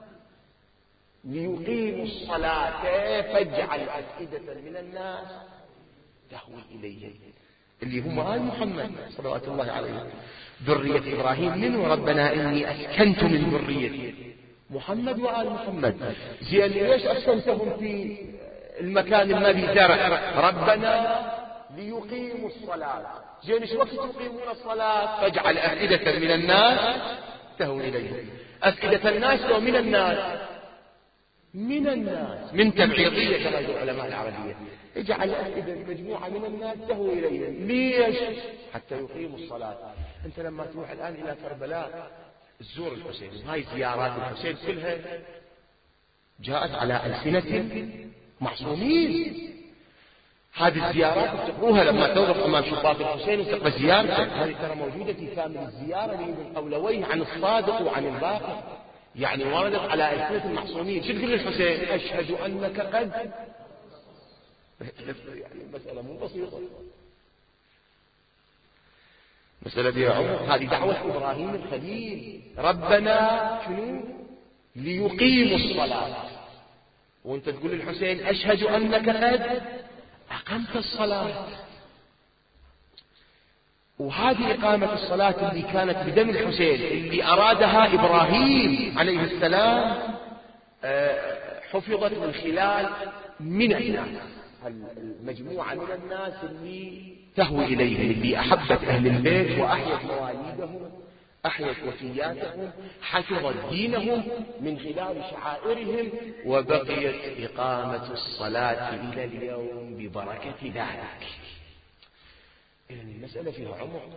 ليقيموا الصلاة فاجعل أفئدة من الناس تهوي إليه، اللي هم آل محمد صلوات الله عليه. ذرية إبراهيم منه ربنا إني أسكنت من ذريتي محمد وآل محمد. زين ليش أسكنتهم في المكان ما به زرع؟ ربنا ليقيموا الصلاة. زين ايش وقت يقيمون الصلاة؟ فاجعل أفئدة من الناس تهوي إليه. أفئدة الناس لو من الناس، من الناس من تبعيضية كما يقول علماء العربية، اجعل أفئدة مجموعة من الناس تهوي إليه. ليش؟ حتى يقيموا الصلاة. أنت لما تروح الآن إلى كربلاء تزور الحسين، وهاي زيارات الحسين كلها جاءت على ألسنة معصومين. هذه الزيارات تقروها لما توقف أمام شباك الحسين وتقرأ زيارته، هذه ترى موجودة في كامل الزيارة لابن قولويه عن الصادق وعن الباقر، يعني وردت على ألسنة المعصومين. شو تقول للحسين؟ أشهد أنك قد يعني المسألة مو بسيطة، مسألة بها عمق. هذه دعوة إبراهيم الخليل، ربنا شنو؟ ليقيموا الصلاة. وانت تقول للحسين أشهد أنك قد أقمت الصلاة. وهذه إقامة الصلاة اللي كانت بدم الحسين اللي أرادها إبراهيم عليه السلام حفظت من خلال من الناس، المجموعة من الناس اللي تهوي إليهم، اللي أحبت أهل البيت وأحيت مواليدهم، أحيت وفياتهم، حفظت دينهم من خلال شعائرهم، وبقيت إقامة الصلاة إلى اليوم ببركة ذلك. إذن المسألة فيها عمق،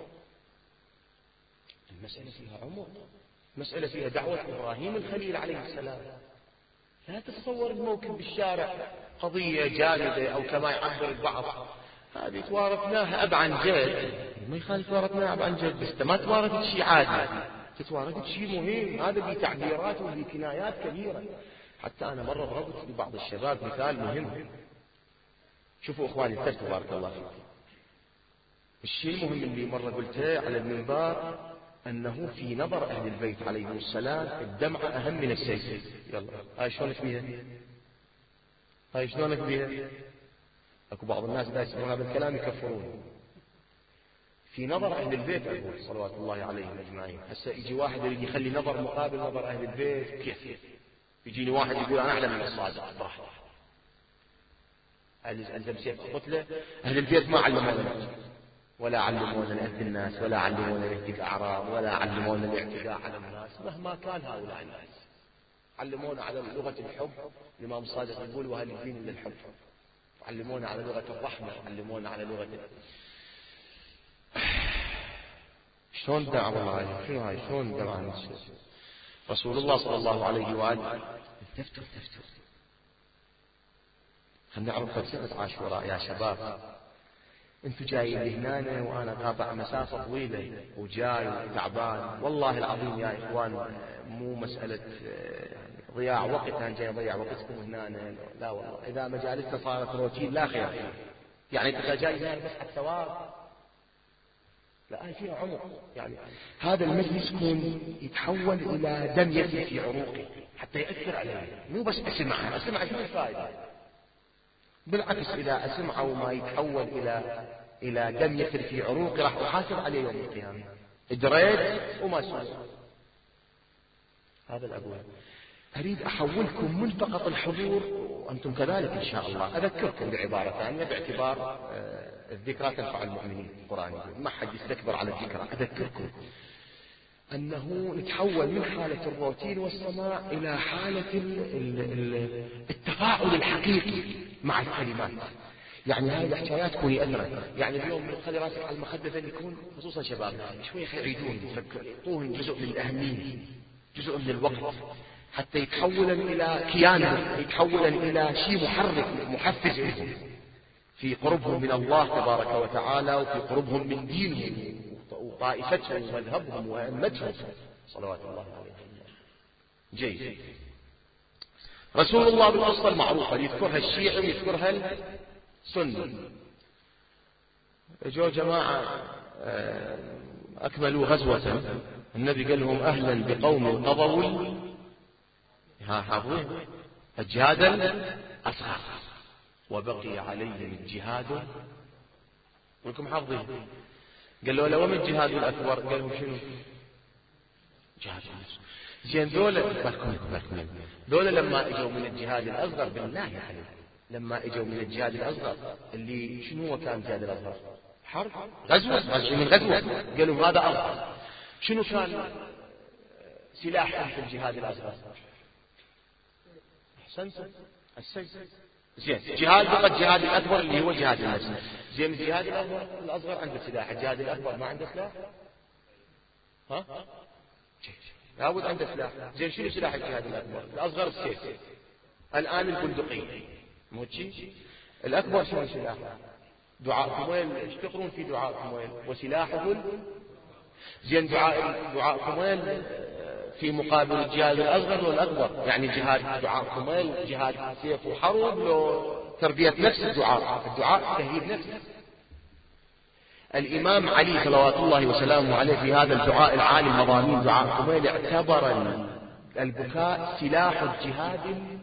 المسألة فيها عمق، مسألة فيها دعوة إبراهيم الخليل عليه السلام. لا تتصور الموكب بالشارع قضية جامدة أو كما يعبر البعض هذه توارثناها أب عن جد. ما يخالف توارثناها أب عن جد، بس ما توارثت شيء عادي، تتوارثت شيء مهم. هذا بتعبيرات وبكنايات كبيرة. حتى أنا مرة ضربت لبعض الشباب مثال مهم. شوفوا إخواني التفتوا بارك الله فيكم. الشيء المهم اللي مرة قلته على المنبر أنه في نظر أهل البيت عليهم السلام الدمعة أهم من السيف. يلا هاي شلونك بيها؟ هاي شلونك بيها؟ أكو بعض الناس لا يسمعون هذا الكلام يكفرون. في نظر أهل البيت أقول صلوات الله عليهم أجمعين. هسه يجي واحد يريد يخلي نظر مقابل نظر أهل البيت، كيف؟ يجيني واحد يقول أنا أعلم من الصادق، راح ألزم سيف قتله. أهل البيت ما علمونا، ولا علمونا نأذي الناس، ولا علمونا نهتك أعراض، ولا علمونا الاعتداء على الناس مهما كان هؤلاء الناس. علمونا على لغة الحب، الإمام الصادق يقول وهل الدين إلا الحب. علمونا على لغة الرحمة، علمونا على لغة شلون دعوة هاي؟ شنو هاي؟ شلون دعوة؟ رسول الله صلى الله عليه وآله التفتوا. خلنا نعرف فلسفة عاشوراء يا شباب. انتوا جايين لهنا وانا قاطع مسافة طويلة وجاي وتعبان، والله العظيم يا اخوان مو مسألة ضياع وقت، انا جاي اضيع وقتكم هنا، لا والله. اذا مجالسنا صارت روتين لا خير فيها. يعني انت جاي هنا بس على الثواب، لا هي فيها عمق. يعني هذا المجلس يكون يتحول الى دم يسري في عروقي حتى يأثر عليه، مو بس اسمع شو الفائدة؟ بالعكس إذا أسمع وما يتحول إلى دم يسري في عروقي راح أحاسب عليه يوم القيامة، إدريت وما سويت. هذا الأول. أريد أحولكم من فقط الحضور، وأنتم كذلك إن شاء الله، أذكركم بعبارة ثانية باعتبار الذكرى تنفع المؤمنين. القرآن ما حد يستكبر على الذكرى. أذكركم أنه نتحول من حالة الروتين والسماع إلى حالة التفاعل الحقيقي مع الكلمات. يعني هذه الحكايات تكون أثرا. يعني اليوم من خلي راسك على المخدة يكون خصوصا شباب شوية يعيدون يعطون جزء من الأهمية، جزء من الوقت، حتى يتحولا إلى كيان، يتحولا إلى شيء محرك محفز لهم في قربهم من الله تبارك وتعالى، وفي قربهم من دينهم وطائفتهم ومذهبهم وأئمتهم صلوات الله عليهم. جيد. رسول الله بالقصة المعروفة يذكرها الشيعي ويذكرها السني. جو جماعة أكملوا غزوة، النبي قال لهم أهلا بقوم قضوا الجهاد الأصغر وبقي عليهم الجهاد، ولكم حافظين. قال له لو ما الجهاد الأكبر؟ قال لهم شنو؟ جهاد النفس. زين دولة لما اجوا من الجهاد الأصغر، بالله عليكم لما اجوا من الجهاد الأصغر اللي شنو هو كان الجهاد الأصغر؟ حرب، غزوة، راجعين من غزوة. قالوا هذا أفضل. شنو كان سلاحهم في الجهاد الأصغر؟ أحسنتم، السيف. زين جهاد بقى الجهاد الأكبر اللي هو جهاد النفس. زين الجهاد الأصغر عنده سلاح، الجهاد الأكبر ما عنده سلاح؟ ها؟ لابد عنده سلاح. زين شنو سلاح الجهاد الأكبر؟ الأصغر السيف، الآن البندقية، مو شيء؟ الأكبر شنو سلاحه؟ دعاء كميل. ايش تقرون في دعاء كميل؟ وسلاحه زين دعاء كميل في مقابل الجهاد الأصغر والأكبر. يعني جهاد دعاء كميل جهاد سيف وحرب، لو تربية نفس الدعاء تهذيب نفس. الإمام علي صلوات الله وسلامه عليه في هذا الدعاء العالي المضامين دعاء كميل اعتبر البكاء سلاح الجهاد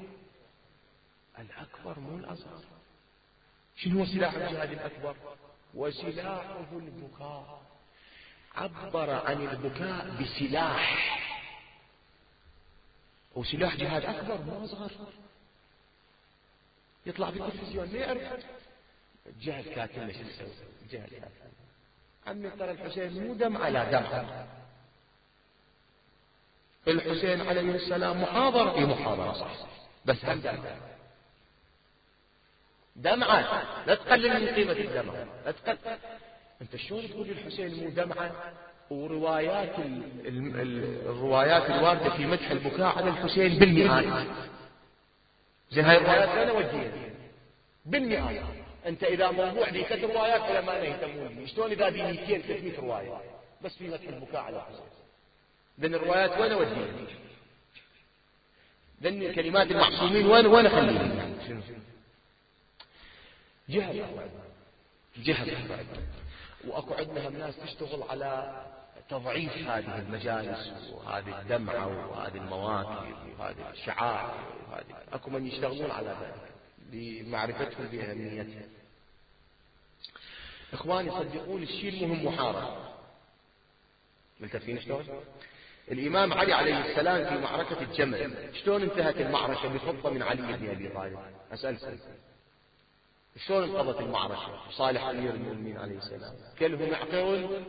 الأكبر مو الأصغر. شنو هو سلاح الجهاد الأكبر؟ وسلاحه البكاء. عبر عن البكاء بسلاح، وسلاح جهاد أكبر مو أصغر. يطلع بالتلفزيون ما يعرف جهاد كاتل ايش يسوي. جهاد كاتل عمي ترى الحسين مو دمعة، لا دمعة. الحسين عليه السلام محاضرة، اي محاضرة صح، بس هم دمعة. لا تقلل من قيمة الدمعة، لا تقلل. انت شلون تقول الحسين مو دمعة؟ وروايات الروايات الواردة في مدح البكاء على الحسين بالمئات. زين هاي الروايات وين اوديها؟ بالمئات. انت اذا موضوع دي 3 روايات علماء يهتمون، شلون اذا دي 200 300 رواية بس في مدح البكاء على الحسين؟ لان الروايات وين اوديها؟ لان كلمات المعصومين وين اخليها؟ جهل. واكو عندنا ناس تشتغل على تضعيف هذه المجالس وهذه الدمعة وهذه المواقف وهذه الشعائر وهذه، اكو من يشتغلون على ذلك بمعرفتهم بأهميتها. اخواني صدقوني الشيء المهم محارب. ملتفين شلون؟ الامام علي عليه السلام في معركة الجمل شلون انتهت المعركة بخطة من علي بن ابي طالب؟ اسألكم شلون انقضت المعركة؟ صالح امير المؤمنين عليه السلام كلهم يعقرون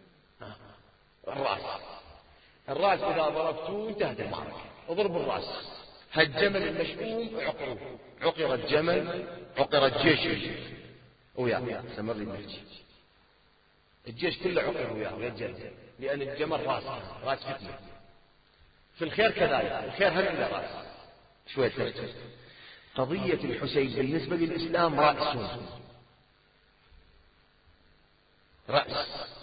الرأس إذا ضربتوه انتهت المعركة. اضرب الرأس. هالجمل المشؤوم عقر الجمل، عقر الجيش وياه. سمري المحجي الجيش كله عقر وياه الجمل، لأن الجمل راس فتنة. في الخير كذلك، الخير هم له رأس. شوية تفكير. قضية الحسين بالنسبة للإسلام رأس.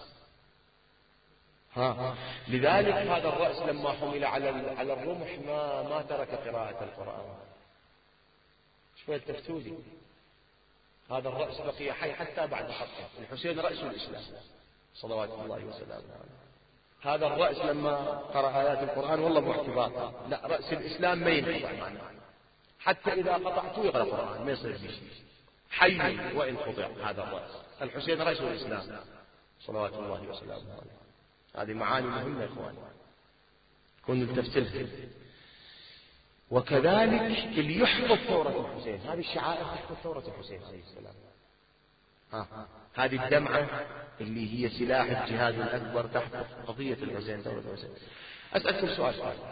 لذلك هذا الرأس لما حمل على الرمح ما ترك قراءة القرآن. شوية تفتولي. هذا الرأس بقي حي حتى بعد حقه. الحسين رأس الإسلام صلوات الله وسلامه عليه. هذا الرأس لما قرأ آيات القرآن والله مو اعتباطا، لا، رأس الإسلام ما ينقطع معنا، حتى إذا قطعته يقرأ القرآن ما يصير فيه شيء، حي وإن قطع هذا الرأس. الحسين رأس الإسلام صلوات الله وسلامه عليه. هذه معاني مهمة يا إخوان، كونوا تفتلها. وكذلك اللي يحفظ ثورة الحسين، هذه الشعائر تحفظ ثورة الحسين عليه السلام. هذه الدمعة اللي هي سلاح الجهاد الأكبر تحفظ قضية الحسين، ثورة الحسين. أسألكم سؤال.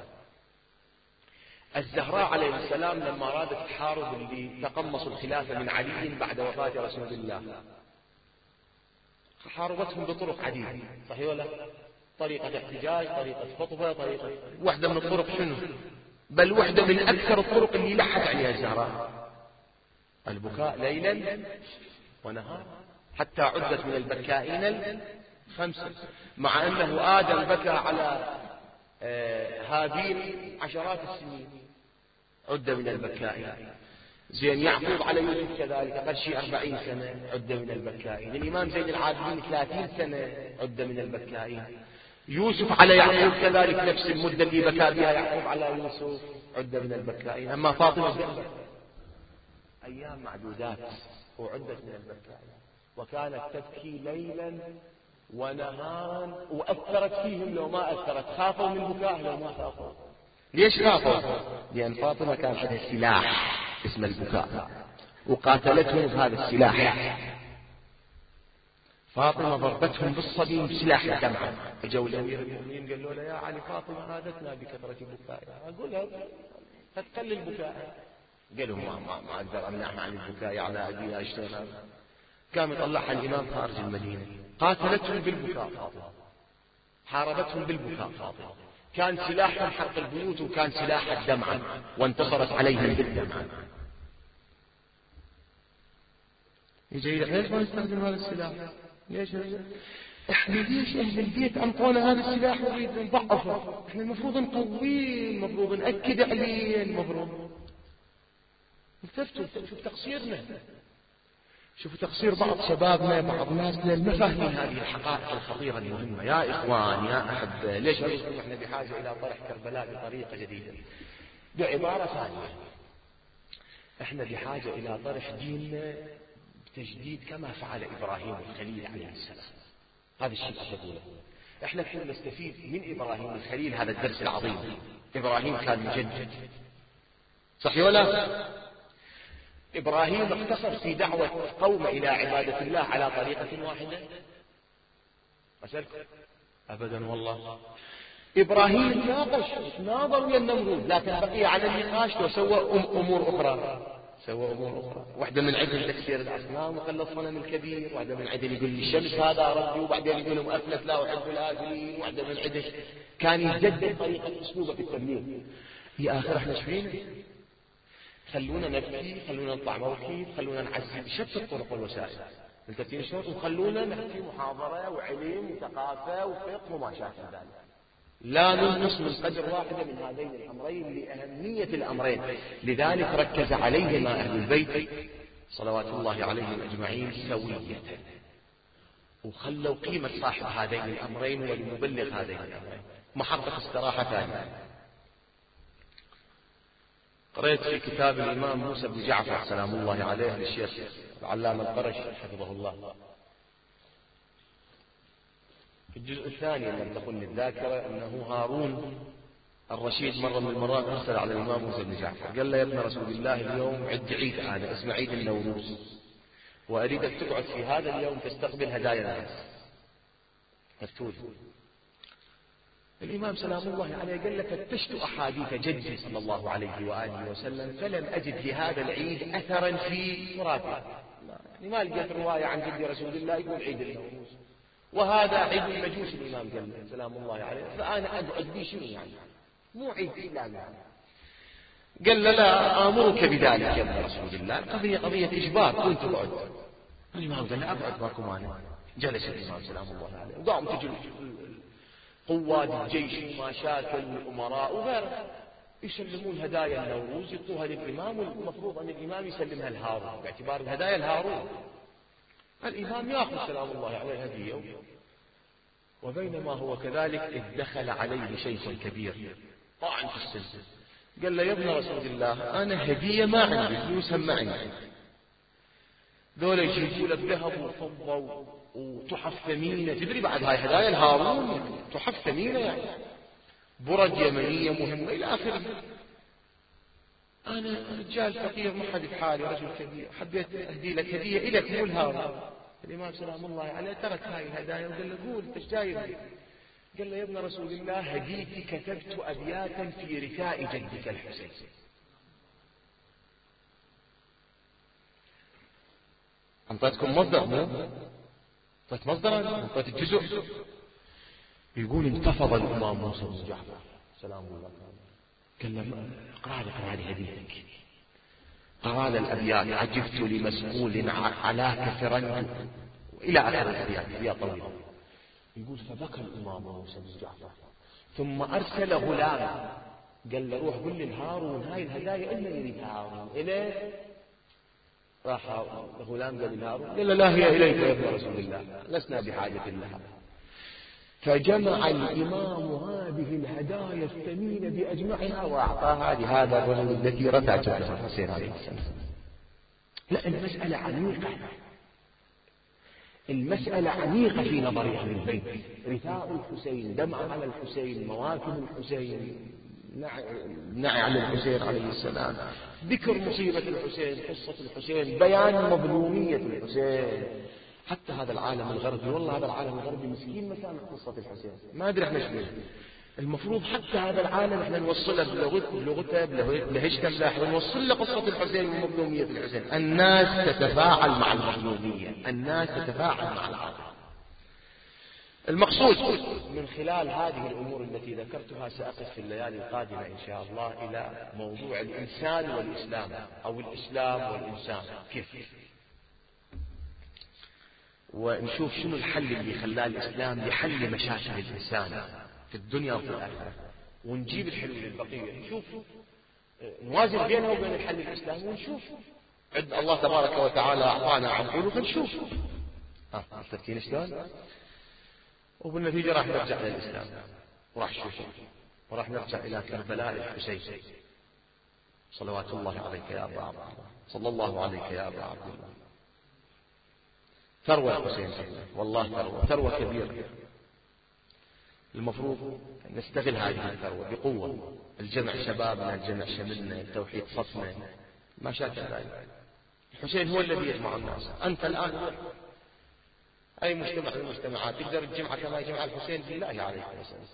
الزهراء عليه السلام لما أرادت تحارب اللي تقمصوا الخلافة من علي بعد وفاة رسول الله، حاربتهم بطرق عديدة، صحيح ولا؟ طريقة احتجاج، طريقة خطبة، طريقة واحدة من الطرق شنو؟ بل واحدة من أكثر الطرق اللي لحت عليها الزهراء البكاء ليلا ونهارا، حتى عدت من البكائين 5، مع أنه آدم بكى على هابيل عشرات السنين، عد من البكائين. زين يعقوب على يوسف كذلك أقل شيء 40 سنة، عد من البكائين. الإمام زين العابدين 30 سنة، عد من البكائين. يوسف على يعقوب كذلك نفس المدة اللي بكى بها يعقوب على يوسف، عد من البكائين. أما فاطمة أيام معدودات وعدت من البكائين، وكانت تبكي ليلا ونهارا، وأثرت فيهم لو ما أثرت، خافوا من بكاء لو ما خافوا. ليش خافوا؟ لأن فاطمة كان عندها سلاح اسم البكاء، وقاتلتهم بهذا السلاح. فاطمة ضربتهم بالصبي بسلاح الدمعة. اجوا الأمير المؤمنين قالوا له يا علي فاطمة هادتنا بكثرة بكائها، أقول لها فتقلل بكائها. قالوا ما أقدر أمنعها عن البكاء على أبيها اشتغل. قام يطلعها الإمام خارج المدينة، قاتلتهم بالبكاء فاطمة، حاربتهم بالبكاء فاطمة. كان سلاحهم حق البيوت، وكان سلاح الدمعة، وانتصرت عليهم بالدمعة. يجي ليش ما نستخدم هذا السلاح؟ ليش احنا ليش اهل البيت انطونا هذا السلاح ونريد نضعفه؟ احنا المفروض نقويه، المفروض نأكد عليه، المفروض التفتوا. شوف تقصيرنا، شوفوا تقصير بعض شبابنا، بعض ناسنا المفاهيم هذه الحقائق الخطيرة المهمة. يا إخوان يا أحبة، ليش احنا بحاجة إلى طرح كربلاء بطريقة جديدة، بعبارة ثانية. احنا بحاجة إلى طرح ديننا بتجديد كما فعل إبراهيم الخليل عليه السلام. هذا الشيء أقوله. احنا الحين نستفيد من إبراهيم الخليل هذا الدرس العظيم. إبراهيم كان مجدد، صحيح ولا؟ إبراهيم اقتصر في دعوة قوم إلى عبادة الله على طريقة واحدة؟ أسألك أبدا والله. إبراهيم تناظر ويا النمرود، لكن بقي على النقاش وسوى أمور أخرى. واحدة من عدل تكسير الأصنام وخلى الصنم الكبير، واحدة من عدل يقول الشمس هذا ربي، وبعدين يقول لهم أفلت لا أحب الآكلين، واحدة من عدل كان يجدد طريقة أسلوبه في التبليغ. في آخر احنا شفينا خلونا نبكي، خلونا نطلع موقف، خلونا نعزي بشتى الطرق والوسائل، انت شلون، وخلونا نحكي محاضرة وعلم وثقافة وفقه وما شابه ذلك. لا ننقص من قدر واحدة من هذين الأمرين لأهمية الأمرين. لذلك ركز عليهما أهل البيت صلوات الله عليهم أجمعين سوية، وخلوا قيمة صاحب هذين الأمرين ولمبلغ هذين الأمرين محطة استراحة ثانية. قرأت في كتاب الإمام موسى بن جعفر سلام الله عليه للشيخ العلامة القرشي حفظه الله، في الجزء الثاني لم تخن الذاكرة، أنه هارون الرشيد مرة من المرات أرسل على الإمام موسى بن جعفر قال له يا ابن رسول الله اليوم عد عيد، هذا اسمه عيد النوروز، وأريدك تقعد في هذا اليوم تستقبل هدايا الناس مفتوح. الإمام سلام الله عليه قال لك فتشت أحاديث جدي صلى الله عليه وآله وسلم فلم أجد لهذا العيد أثرا في تراثه، يعني ما لقيت رواية عن جدي رسول الله يقول عيد النوروز، وهذا عيد المجوس. الإمام قال سلام الله عليه، فأنا أقعد بي شنو يعني؟ مو عيد إسلامي. قال له لا آمرك بذلك يا ابن رسول الله، قضية إجبار، وانت اقعد. الإمام قال له أقعد ماكو مانع. جلس الإمام سلام الله عليه، وقام تجي قواد الجيش وماشاكل الأمراء وغيره يسلمون هدايا النوروز يعطوها للإمام، والمفروض أن الإمام يسلمها الهارون باعتبار الهدايا الهارون. الإمام يأخذ سلام الله عليه هدية، وبينما هو كذلك إذ دخل عليه شيخ كبير طاعن في السن، قال له يا ابن رسول الله أنا هدية ما عندي، فلوسها ما عندي، دول يجيبوا لك ذهب وفضة وتحف ثمينة، تدري بعد هاي هدايا الهارون يعني تحف ثمينة يعني برد يمنية مهمة إلى آخره. أنا رجال فقير ما حد بحالي، رجل كبير، حبيت أهدي لك هدية إلك مو الهارون. الإمام سلام الله عليه ترك هاي الهدايا وقال له قول أنت ايش جايب؟ قال له يا ابن رسول الله هديتي كتبت أبياتا في رثاء جدك الحسين. أنطيتكم مصدر مو؟ أنطيت مصدرا، أنطيت الجزء. يقول انتفض الإمام موسى بن جعفر سلام الله قال له اقرأ لي هديتك. قرأ الأبيات عجبت لمسؤول علاك فرنج إلى آخر الأبيات، أبيات طويلة. يقول فبكى الإمام موسى بن جعفر ثم أرسل غلاما قال له روح قل للهارون هاي الهدايا إلا يريد هارون إليه. راح غلام قال للهارون قال له لا هي إليك يا ابن رسول الله لسنا بحاجة لها. فجمع الإمام هذه الهدايا الثمينة بأجمعها وأعطاها لهذا الرجل الذي رثى جده الحسين عليه السلام. لا المسألة عميقة، المسألة عميقة في نظر أهل البيت. رثاء الحسين، دمع على الحسين، مواكب الحسين، نعي على الحسين عليه السلام، ذكر مصيبة الحسين، قصة الحسين، بيان مظلومية الحسين. حتى هذا العالم الغربي، والله هذا العالم الغربي مسكين مسامع قصة الحسين، ما أدري احنا شنو. المفروض حتى هذا العالم احنا نوصله بلغته بلهجته بلاحظة، نوصل له قصة الحسين ومظلومية الحسين. الناس تتفاعل مع المظلومية، الناس تتفاعل مع العاطفة. المقصود من خلال هذه الأمور التي ذكرتها سأقف في الليالي القادمة إن شاء الله إلى موضوع الإنسان والإسلام، أو الإسلام والإنسان كيف، ونشوف شنو الحل اللي خلاه الإسلام يحل مشاكل الإنسان في الدنيا وفي الآخرة، ونجيب الحلول للبقية، نشوف نوازن بينها وبين الحل الإسلامي، ونشوف عند الله تبارك وتعالى أعطانا عقول فنشوف عرفتين شلون. وبالنتيجة راح نرجع إلى الإسلام وراح نشوفه، وراح نرجع إلى كربلاء الحسين صلوات الله عليك يا أبا عبد الله، صلى الله عليك يا أبا عبد الله. ثروة الحسين والله ثروة كبيرة، المفروض نستغل هذه الثروة بقوة، الجمع شبابنا، الجمع شملنا، التوحيد صفنا، ما شاكل ذلك. الحسين هو الذي يجمع الناس. أنت الآن أي مجتمع من المجتمعات تقدر الجمعة كما يجمع الحسين بالله عليه وسلم.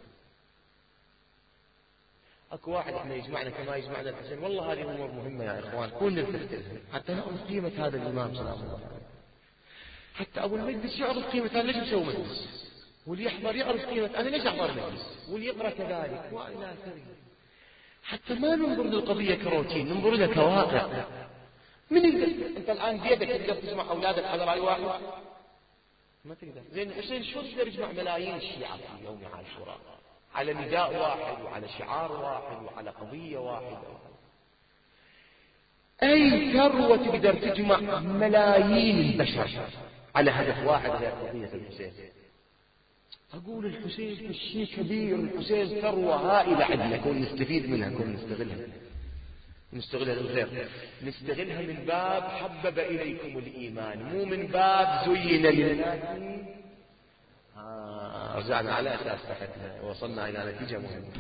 أكو واحد احنا يجمعنا كما يجمعنا الحسين، والله هذه أمور مهمة يا إخوان، كون نلتفت حتى نعرف قيمة هذا الإمام سلام الله عليه، حتى أبو المجلس يعرف قيمة أنا ليش مسوي مجلس، واللي يحضر يعرف قيمة أنا ليش أحضر مجلس، واللي يقرأ كذلك وإلى آخره. حتى ما ننظر للقضية كروتين، ننظر لها كواقع. من يقدر أنت الآن بيدك تقدر تجمع أولادك على رأي واحد؟ ما تقدر. زين الحسين شو يقدر يجمع ملايين الشيعة في يوم عاشوراء على نداء واحد وعلى شعار واحد وعلى قضية واحدة؟ أي ثروة تقدر تجمع ملايين البشر على هدف واحد غير قضية الحسين؟ أقول الحسين شيء كبير، الحسين ثروة هائلة عندنا، كون نستفيد منها، كون نستغلها للخير، نستغلها من باب حبب إليكم الإيمان، مو من باب زين للناس. رجعنا على أساس تحتنا وصلنا إلى نتيجة مهمة.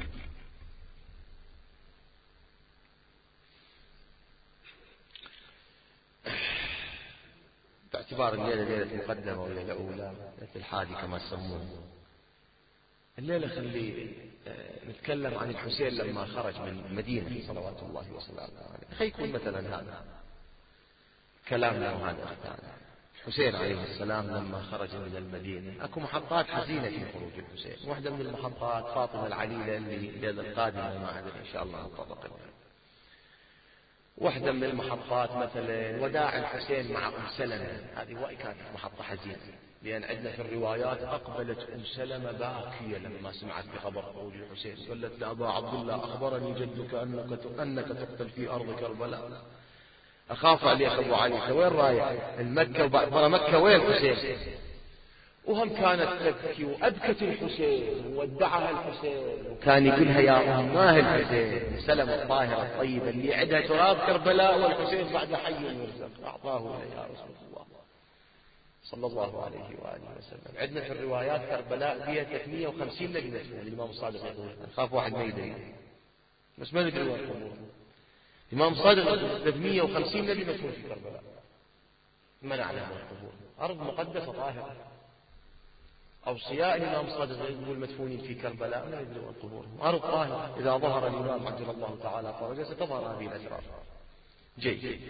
باعتبار الليلة ليلة مقدمة وليلة أولى، ليلة الحادي كما يسمونه، الليلة خلي نتكلم عن الحسين لما خرج من المدينة صلوات الله وسلامه عليه. خلي يكون مثلا هذا كلامنا وهذا اختارنا. الحسين عليه السلام لما خرج من المدينة أكو محطات حزينة في خروج الحسين. واحدة من المحطات فاطمة العليلة اللي القادمة ما أدري إن شاء الله نطبق لها. واحدة من المحطات مثلا وداع الحسين مع أم سلمة، هذه كانت محطة حزينة، لأن عندنا في الروايات أقبلت أم سلمة باكية لما سمعت بخبر خروج الحسين، قالت لأبا عبد الله أخبرني جدك أنك تقتل في أرض كربلاء، أخاف عليك أبو علي، وين رايح؟ المكة وبعد مكة وين الحسين؟ وهم كانت تبكي وأبكت الحسين وودعها الحسين، وكان يقولها يا أماه الحسين سلمة الطاهرة الطيبة اللي عندها تراب كربلاء والحسين بعد حي يرزق، أعطاه يا رسول الله صلى الله عليه وآله وسلم. عندنا في الروايات كربلاء فيها 350 نجمة، الإمام الصادق يقول خاف واحد ما يدري، بس ما ندري وين القبور. الإمام الصادق يقول 350 نجمة في كربلاء، ما نعلم القبور، أرض مقدسة طاهرة. أوصياء الإمام الصادق يقول مدفونين في كربلاء ما يدري وين قبورهم، أرض طاهرة. إذا ظهر الإمام عجل الله تعالى فرجه ستظهر هذه الأسرار. جيد.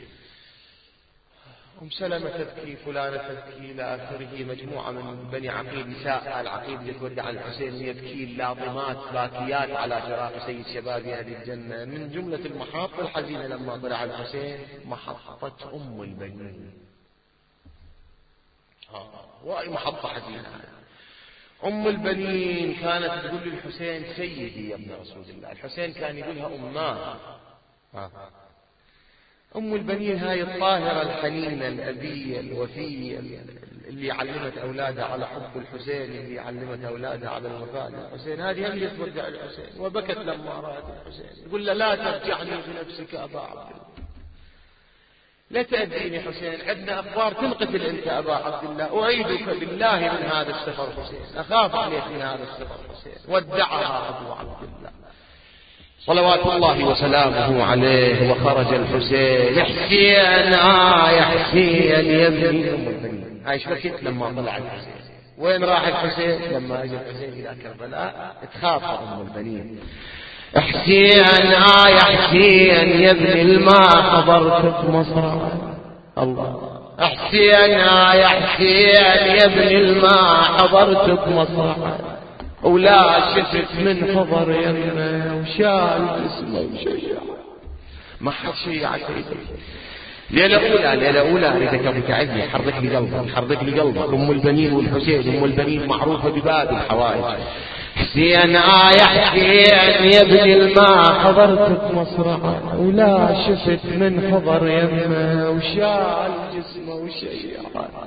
أم سلمة تبكي، فلانة تبكي، إلى آخره. مجموعة من بني عقيل، نساء العقيل اللي تودع الحسين يبكين لاطمات باكيات على فراق سيد شباب أهل الجنة. من جملة المحاط الحزينة لما طلع الحسين محطة أم البنين. محطة حزينة. أم البنين كانت تقول للحسين سيدي يا ابن رسول الله، الحسين كان يقولها أماه. أم البنين هاي الطاهرة الحنينة الأبية الوفية اللي علمت أولادها على حب الحسين، اللي علمت أولادها على الوفاء للحسين، هذه اللي تودع الحسين. وبكت لما رأت الحسين، تقول له لا ترجعني بنفسك أبا عبد الله، لا تأذيني حسين، عندنا أخبار تنقتل أنت أبا عبد الله، أعيدك بالله من هذا السفر حسين، أخاف عليك من هذا السفر حسين. ودعها أبو عبد الله صلوات الله وسلامه عليه. وخرج الحسين حسين يا حسين يا ابني. أم البنين عايش بكت لما طلع الحسين. وين راح الحسين؟ لما أجى الحسين إلى كربلاء تخاف أم البنين. حسين يا حسين يا ابن الماء حضرتك مصرع الله. حسين يا حسين يا ابن الماء حضرتك مصرع، ولا شفت من حضر يمه وشال جسمه وشيع، ما حد شيع سيدي. ليلة أولى أريدك أبو تعزي، حرك لي قلبك. أم البنين والحسين، أم البنين معروفة بباب الحوائج. حسين يا حسين يا ابن الماء حضرتك مصرعا، ولا شفت من حضر يمه وشال جسمه وشيع.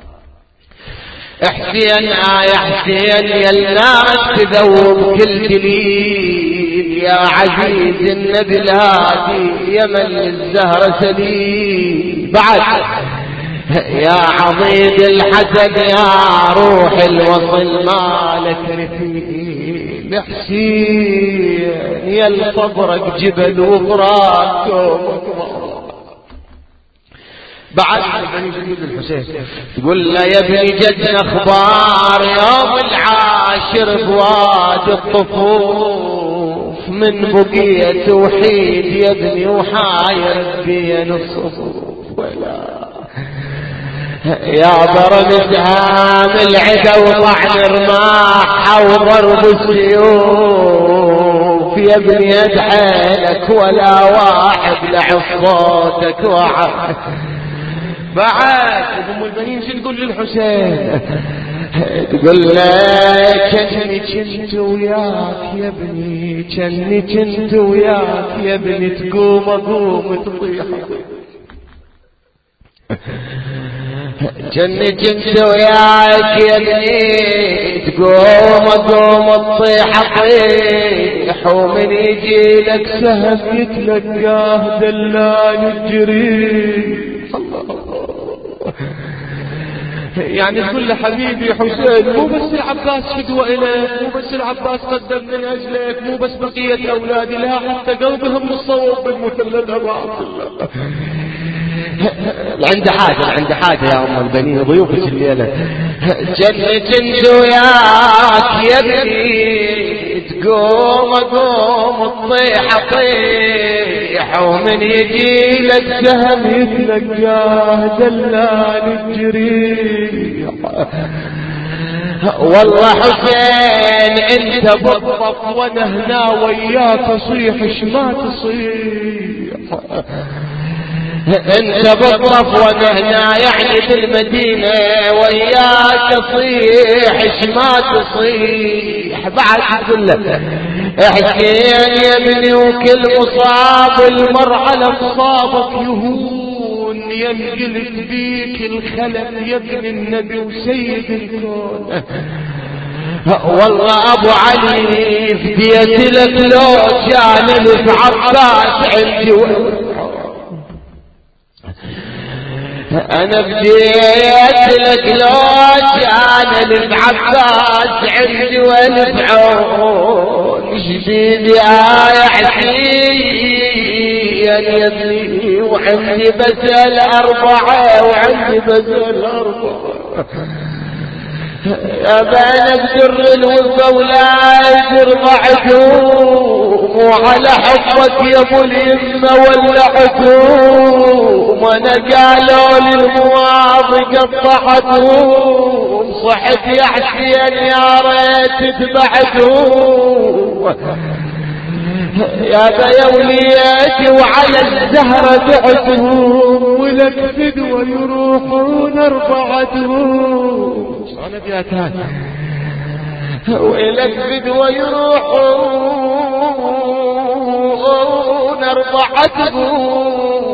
حسين يا حسين يا الناس تذوب كل دليل، يا عزيز النبي الهادي يا من الزهر سليل. بعد يا عضيد الحسن يا روح الوصل مالك رفيق. حسين يا الفضرك جبل وفراق كومك. بعد الحسين تقول له يا ابني جدنا اخبار يوم العاشر بواد الطفوف، من بقية توحيد يا ابني وحاير بين الصفوف. ولا يا ضرب سهام العدا وطعن رماح وضرب السيوف، يا ابني ادحيلك ولا واحد لعب صوتك وعد. بعد ام البنين شو تقول للحسين؟ تقول له كني كنت وياك يا ابني، كني كنت وياك يا ابني، تقوم اقوم تطيح. كني كنت وياك يا ابني، تقوم اقوم تطيح اطيح، ومن يجي لك سهم يتلقاه دلال الجري. يعني تقول له حبيبي حسين، مو بس العباس فدوة إليك، مو بس العباس قدم من أجلك، مو بس بقية أولادي، لا حتى قلبهم مصوب بالمثلث أبو عبد الله. عنده حاجة يا أم البنين، ضيوفك الليلة. جنة وياك يا ابني، تقوم اقوم تطيح اطيح ومن يجي لك سهم يتلقاه دلال الجريح. والله حسين انت بالضبط وانا هنا وياك اصيح اش ما تصيح. انت بالضبط وانا هنا يعني بالمدينة وياك اصيح اش ما تصيح. بعد تقول له حسين يا ابني وكل مصاب المرحلة مصابك يهون ينقلب بيك الخلل يا ابن النبي وسيد الكون. والله ابو علي فديت لك لو كان الف عباس عندي انا بديت لك لو كان الف عباس عندي والف عون جديد يا حسين يا ابني وعندي بس الاربعه وعندي بس الاربعه. يا بين بدر الوفا ولا يدر معدوم وعلى حبك يا ابو اليمه ولا عدوم. وانا قالوا للمواضي قطعتهم صحت يا حسين يا ريت تبعدهم. يا بيولياتي وعلى الزهرة دعتهم ولك فدوى يروحون اربعتهم. انا بياتان ولك فدوى يروحون اربعتهم.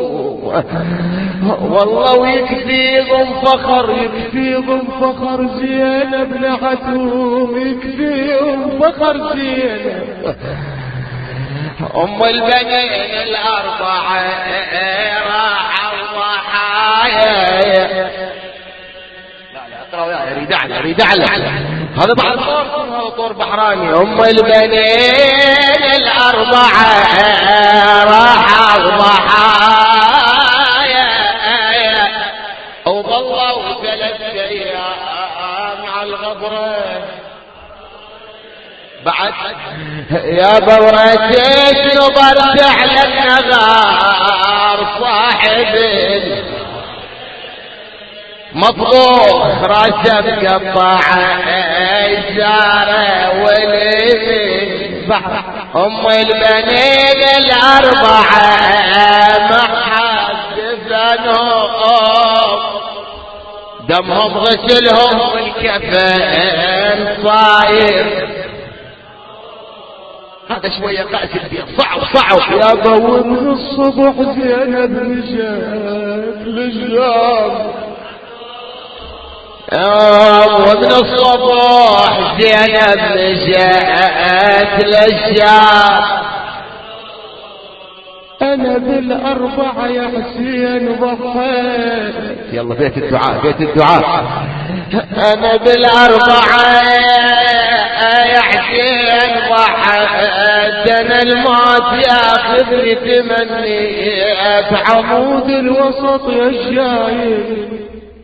والله ويكفيهم فخر يكفيهم فخر زينب نعتهم يكفيهم فخر زينب. ام البنين الاربعه راح الضحايا. لا اقرأوا يا ريد على هذا بعد هذا طور بحراني. ام البنين الاربعه راح الضحايا وظلوا 3 ايام على الغبره. بعد يا بورتين نظرت على النغار صاحب مطبوخ راسه مقطعه الزاره واليمين. ام البنين الاربعه ما حد دفنهم دمهم غسلهم والكفن صاير. هذا شوية قاسي البيض صعب يا بو من الصبح زينب نجات للجام. ومن الصبح زينب نجات للجام. انا بالاربعة يا حسين ضحيت. يلا بيت الدعاء. انا بالاربعة يا حسين ضحيت. انا الموت ياخذني تمنيت عمود الوسط يا الشايب.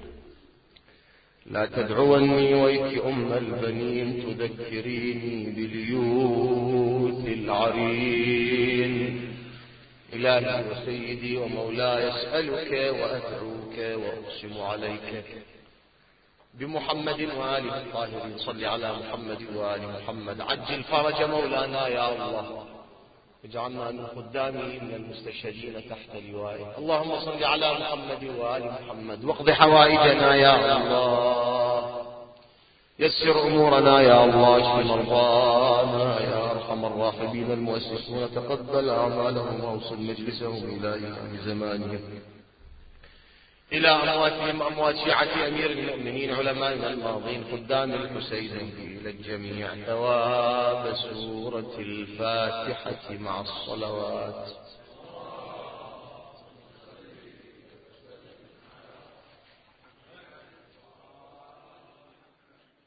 لا تدعوني ويك ام البنين تذكريني باليوث العرين. إلهي وسيدي ومولاي أسألك وأدعوك وأقسم عليك بمحمد وآله الطاهرين. صل على محمد وآل محمد. عجل فرج مولانا يا الله. اجعلنا من خدامه من المستشهدين تحت لوائه. اللهم صل على محمد وآل محمد واقض حوائجنا يا الله. يسر أمورنا يا الله. اشف مرضانا يا أرحم الراحمين. المؤسسون تقبل أعمالهم وأوصل مجلسهم إلى إمام زمانهم إلى أمواتهم أموات شيعة أمير المؤمنين علمائنا الماضين خدام الحسين إلى الجميع. ثواب سورة الفاتحة مع الصلوات.